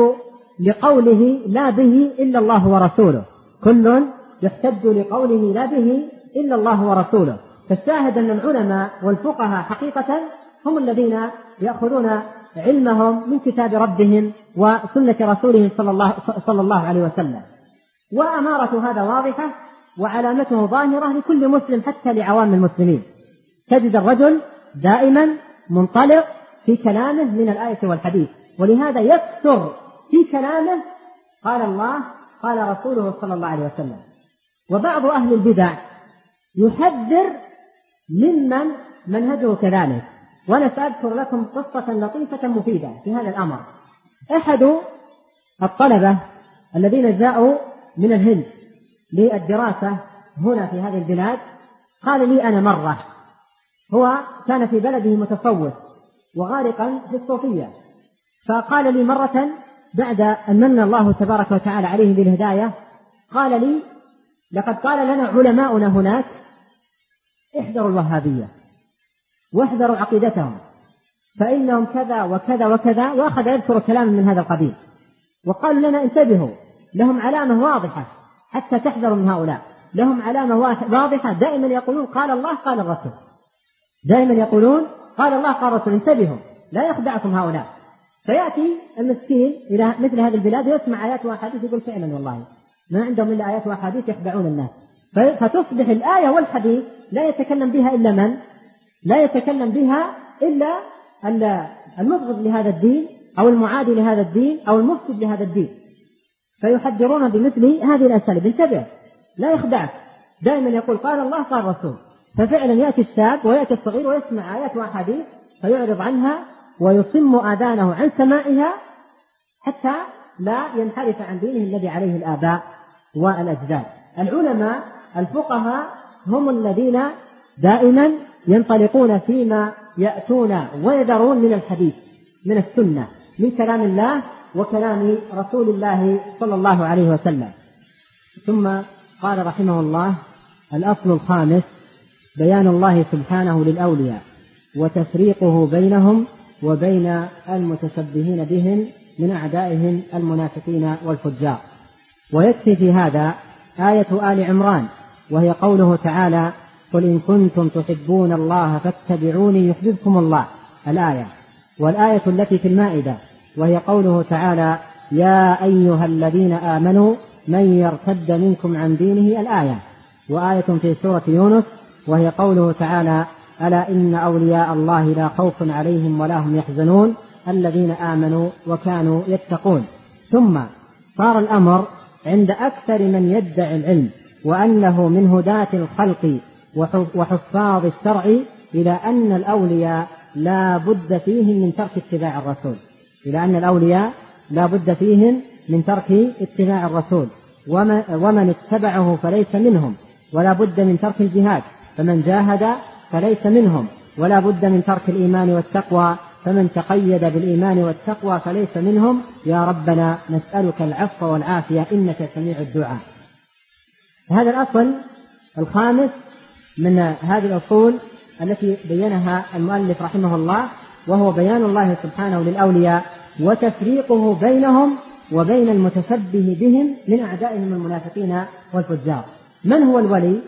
لقوله لا به إلا الله ورسوله، كل يحتج لقوله لا به إلا الله ورسوله. فالشاهد أن العلماء والفقهاء حقيقة هم الذين يأخذون علمهم من كتاب ربهم وسنة رسوله صلى الله عليه وسلم. وأمارة هذا واضحة وعلامته ظاهرة لكل مسلم حتى لعوام المسلمين. تجد الرجل دائما منطلق في كلامه من الآية والحديث، ولهذا يكثر في كلامه قال الله قال رسوله صلى الله عليه وسلم. وبعض أهل البدع يحذر ممن منهجه كذلك. وأنا سأذكر لكم قصة لطيفة مفيدة في هذا الأمر. أحد الطلبة الذين جاءوا من الهند للدراسة هنا في هذه البلاد قال لي أنا مرة، هو كان في بلده متصوف وغارقا في الصوفية، فقال لي مرة بعد أن من الله تبارك وتعالى عليه بالهداية، قال لي: لقد قال لنا علماؤنا هناك احذروا الوهابية واحذروا عقيدتهم فإنهم كذا وكذا وكذا، وأخذ يذكر كلاما من هذا القبيل. وقالوا لنا انتبهوا، لهم علامة واضحة حتى تحذروا من هؤلاء، لهم علامة واضحة دائما يقولون قال الله قال الرسول، دائما يقولون قال الله قال الرسول، انتبهوا لا يخدعكم هؤلاء. فيأتي المسكين إلى مثل هذه البلاد ويسمع آيات وأحاديث يقول فعلا والله ما عندهم إلا آيات وأحاديث يخدعون الناس، فتصبح الآية والحديث لا يتكلم بها إلا من؟ لا يتكلم بها إلا المبغض لهذا الدين أو المعادي لهذا الدين أو المفسد لهذا الدين، فيحذرون بمثل هذه الأساليب. انتبه لا يخدعك، دائما يقول قال الله قال الرسول. ففعلا يأتي الشاب ويأتي الصغير ويسمع آيات وأحاديث فيعرض عنها ويصم آذانه عن سمائها حتى لا ينحرف عن دينه الذي عليه الآباء والأجداد. العلماء الفقهاء هم الذين دائما ينطلقون فيما يأتون ويذرون من الحديث من السنة من كلام الله وكلام رسول الله صلى الله عليه وسلم. ثم قال رحمه الله: الأصل الخامس بيان الله سبحانه للأولياء وتفريقه بينهم وبين المتشبهين بهم من أعدائهم المنافقين والفجار. ويكفي في هذا آية آل عمران، وهي قوله تعالى: قل إن كنتم تحبون الله فاتبعوني يحببكم الله، الآية. والآية التي في المائدة، وهي قوله تعالى: يا أيها الذين آمنوا من يرتد منكم عن دينه، الآية. وآية في سورة يونس، وهي قوله تعالى: ألا إن أولياء الله لا خوف عليهم ولا هم يحزنون الذين آمنوا وكانوا يتقون. ثم صار الأمر عند أكثر من يدعي العلم وأنه من هداة الخلق وحفاظ الشرع إلى أن الأولياء لا بد فيهم من ترك اتباع الرسول، إلى أن الأولياء لا بد فيهم من ترك اتباع الرسول، ومن اتبعه فليس منهم، ولا بد من ترك الجهاد، فمن جاهد فليس منهم، ولا بد من ترك الإيمان والتقوى، فمن تقيد بالإيمان والتقوى فليس منهم. يا ربنا نسألك العفو والعافية إنك سميع الدعاء. هذا الأصل الخامس من هذه الأصول التي بينها المؤلف رحمه الله، وهو بيان الله سبحانه للأولياء وتفريقه بينهم وبين المتشبه بهم من أعدائهم المنافقين والفجار. من هو الولي؟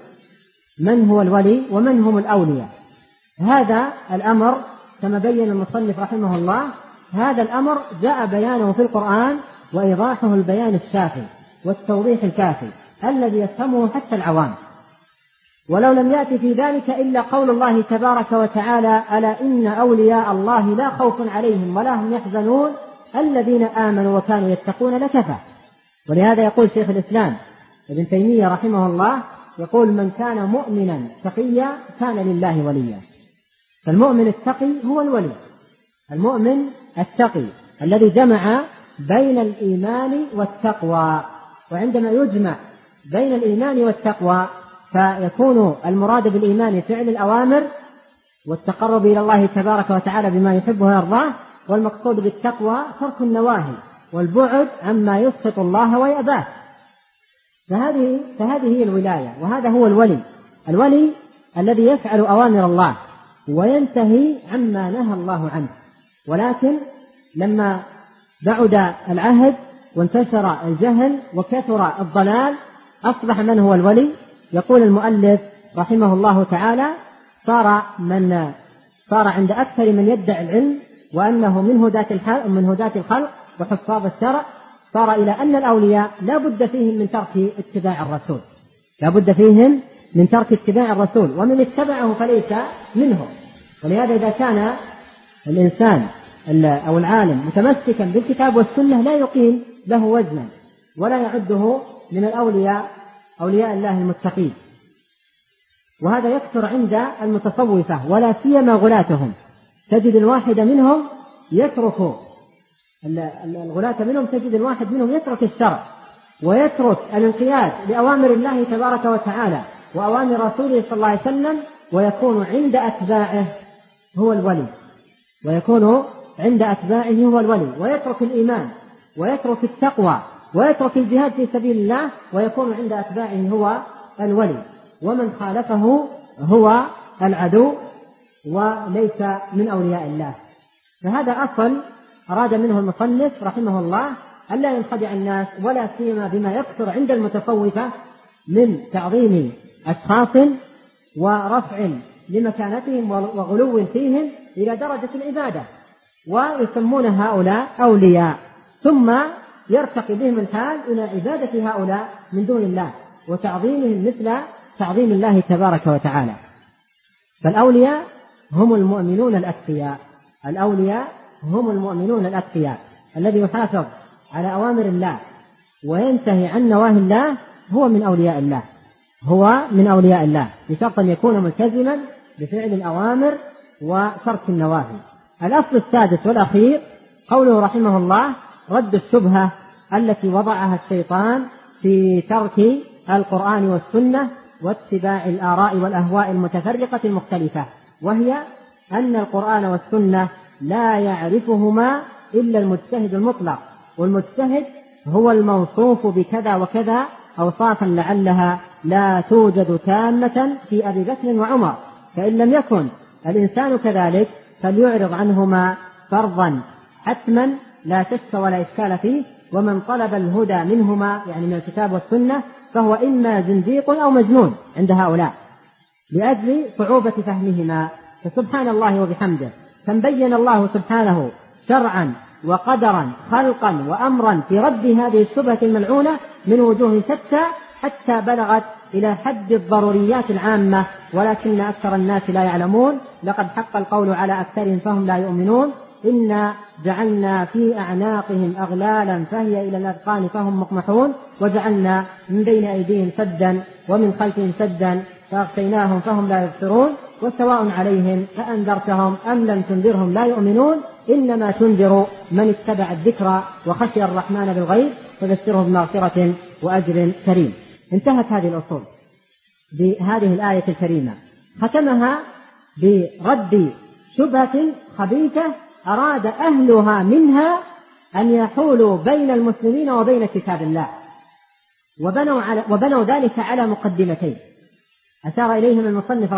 من هو الولي ومن هم الأولياء؟ هذا الأمر كما بين المصنف رحمه الله، هذا الأمر جاء بيانه في القرآن وإيضاحه البيان الشافي والتوضيح الكافي الذي يفهمه حتى العوام، ولو لم يأتي في ذلك إلا قول الله تبارك وتعالى: ألا إن أولياء الله لا خوف عليهم ولا هم يحزنون الذين آمنوا وكانوا يتقون، لكفى. ولهذا يقول شيخ الإسلام ابن تيمية رحمه الله، يقول: من كان مؤمنا تقيا كان لله وليا. فالمؤمن التقي هو الولي، المؤمن التقي الذي جمع بين الإيمان والتقوى. وعندما يجمع بين الإيمان والتقوى فيكون المراد بالإيمان فعل الأوامر والتقرب إلى الله تبارك وتعالى بما يحبه ويرضاه، والمقصود بالتقوى ترك النواهي والبعد عما يسخط الله ويأباه. فهذه هي الولاية، وهذا هو الولي. الولي الذي يفعل أوامر الله وينتهي عما نهى الله عنه. ولكن لما بعد العهد وانتشر الجهل وكثر الضلال أصبح من هو الولي؟ يقول المؤلف رحمه الله تعالى: صار عند أكثر من يدعي العلم وأنه من هداة الخلق وحفاظ الشرع، صار إلى أن الأولياء لا بد فيهم من ترك اتباع الرسول، لا بد فيهم من ترك اتباع الرسول، ومن اتبعه فليس منهم. ولهذا إذا كان الإنسان أو العالم متمسكا بالكتاب والسنة لا يقيم له وزنا ولا يعده من الأولياء، أولياء الله المتقين. وهذا يكثر عند المتصوفة ولا سيما غلاتهم، تجد الواحد منهم يترك الغلاة منهم، تجد الواحد منهم يترك الشرع ويترك الانقياد لأوامر الله تبارك وتعالى وأوامر رسوله صلى الله عليه وسلم، ويكون عند أتباعه هو الولي، ويترك الإيمان ويترك التقوى ويترك الجهاد في سبيل الله، ويكون عند أتباعه هو الولي، ومن خالفه هو العدو وليس من أولياء الله. فهذا أصل أراد منه المصنف رحمه الله ألا ينخدع الناس، ولا سيما بما يكثر عند المتصوفة من تعظيم أشخاص ورفع لمكانتهم وغلو فيهم إلى درجة العبادة، ويسمون هؤلاء أولياء، ثم يرتقي بهم الحال إلى عبادة هؤلاء من دون الله وتعظيمهم مثل تعظيم الله تبارك وتعالى. فالأولياء هم المؤمنون الأتقياء، الأولياء هم المؤمنون الأتقياء، الذي يحافظ على أوامر الله وينتهي عن نواهي الله هو من أولياء الله، هو من أولياء الله، بشرط أن يكون ملتزما بفعل الأوامر وترك النواهي. الأصل السادس والأخير قوله رحمه الله: رد الشبهة التي وضعها الشيطان في ترك القرآن والسنة واتباع الآراء والأهواء المتفرقة المختلفة، وهي أن القرآن والسنة لا يعرفهما إلا المجتهد المطلق، والمجتهد هو الموصوف بكذا وكذا أوصافا لعلها لا توجد تامة في أبي بكر وعمر، فإن لم يكن الإنسان كذلك فليعرض عنهما فرضا حتما لا شك ولا إشكال فيه. ومن طلب الهدى منهما يعني من الكتاب والسنة فهو إما زنديق أو مجنون عند هؤلاء لأجل صعوبة فهمهما. فسبحان الله وبحمده كم بين الله سبحانه شرعا وقدرا خلقا وأمرا في رد هذه الشبهة الملعونة من وجوه شتى حتى بلغت إلى حد الضروريات العامة، ولكن أكثر الناس لا يعلمون. لقد حق القول على أكثرهم فهم لا يؤمنون. إنا جعلنا في أعناقهم أغلالا فهي إلى الأذقان فهم مقمحون، وجعلنا من بين أيديهم سدا ومن خلفهم سدا فأغشيناهم فهم لا يبصرون. وسواء عليهم أأنذرتهم أم لم تنذرهم لا يؤمنون، إنما تنذر من اتبع الذكر وخشي الرحمن بالغيب فبشره بمغفرة وأجر كريم. انتهت هذه الأصول بهذه الآية الكريمة، ختمها برد شبهة خبيثة أراد أهلها منها أن يحولوا بين المسلمين وبين كتاب الله، وبنوا ذلك على مقدمتين أشار إليها المصنف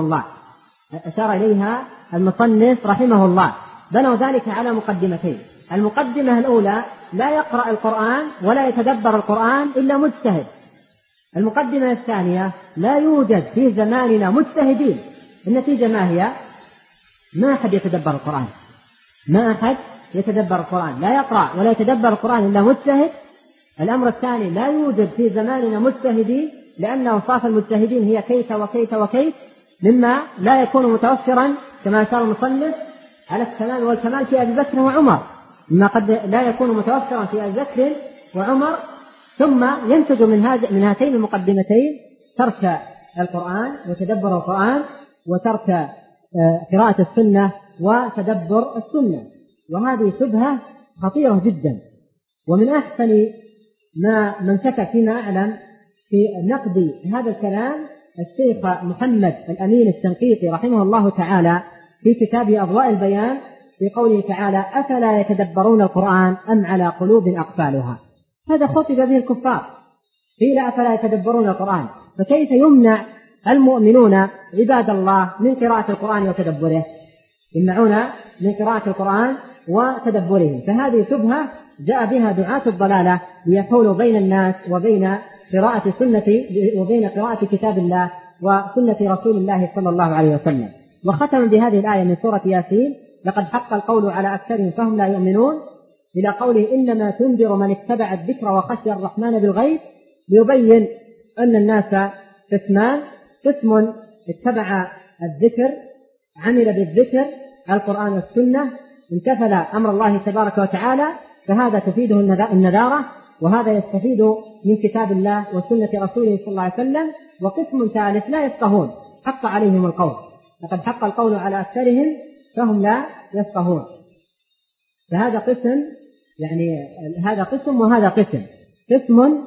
رحمه الله. بنوا ذلك على مقدمتين. المقدمة الأولى: لا يقرأ القرآن ولا يتدبر القرآن إلا مجتهد. المقدمة الثانية: لا يوجد في زماننا مجتهدين. النتيجة ما هي؟ ما أحد يتدبر القرآن، لا يقرأ ولا يتدبر القرآن إلا مجتهد. الأمر الثاني: لا يوجد في زماننا مجتهدين، لأن أوصاف المجتهدين هي كيف وكيف وكيف، مما لا يكون متوفرا كما أشار المصنف على التمام والكمال في أبي بكر وعمر، مما قد لا يكون متوفرا في أبي بكر وعمر. ثم ينتج من هاتين المقدمتين ترك القرآن وتدبر القرآن، وترك قراءة السنة وتدبر السنة. وهذه شبهة خطيرة جدا. ومن أحسن ما منسك فيما أعلم في نقد هذا الكلام الشيخ محمد الأمين الشنقيطي رحمه الله تعالى في كتابه أضواء البيان في قوله تعالى: أفلا يتدبرون القرآن أم على قلوب أقفالها. هذا خطب به الكفار، قيل أفلا يتدبرون القرآن، فكيف يمنع المؤمنون عباد الله من قراءة القرآن وتدبره؟ يمنعون من قراءة القرآن وتدبره. فهذه شبهة جاء بها دعاة الضلالة ليحولوا بين الناس وبين قراءة كتاب الله وسنة رسول الله صلى الله عليه وسلم. وختم بهذه الآية من سورة ياسين: لقد حق القول على أكثرهم فهم لا يؤمنون، إلى قوله: إنما تنذر من اتبع الذكر وخشي الرحمن بالغيب، ليبين أن الناس قسمان: قسم اتبع الذكر عمل بالذكر القرآن والسنة امتثل أمر الله تبارك وتعالى، فهذا تفيده النذارة، وهذا يستفيد من كتاب الله وسنة رسوله صلى الله عليه وسلم. وقسم ثالث لا يفقهون، حق عليهم القول، لقد حق القول على أكثرهم فهم لا يفقهون. فهذا قسم، يعني هذا قسم وهذا قسم. قسم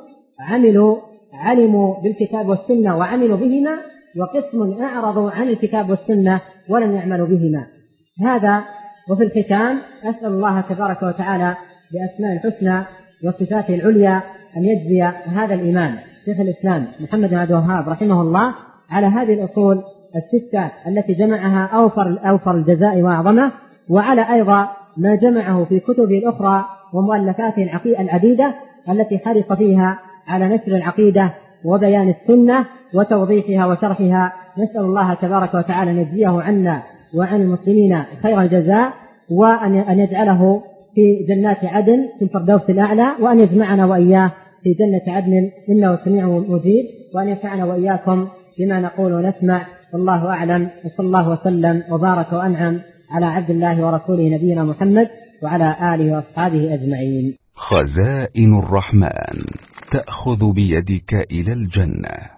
علموا بالكتاب والسنة وعملوا بهما، وقسم أعرضوا عن الكتاب والسنة ولم يعملوا بهما. هذا. وفي الختام أسأل الله تبارك وتعالى بأسماء الحسنى وصفاته العليا أن يجزي هذا الإمام شيخ الإسلام محمد بن عبد الوهاب رحمه الله على هذه الأصول الستة التي جمعها أوفر الجزاء وأعظمه، وعلى أيضا ما جمعه في كتبه الأخرى ومؤلفاته العديدة التي حرص فيها على نشر العقيدة وبيان السنة وتوضيحها وشرحها. نسأل الله تبارك وتعالى أن يجزيه عنا وعن المسلمين خير الجزاء، وأن يجعله في جنات عدن في الفردوس الأعلى، وأن يجمعنا وإياه في جنة عدن إنه سميع مجيب، وأن ينفعنا وإياكم بما نقول ونسمع. والله أعلم، وصلى الله وسلم وبارك وأنعم على عبد الله ورسوله نبينا محمد وعلى آله وأصحابه أجمعين. خزائن الرحمن تأخذ بيدك إلى الجنة.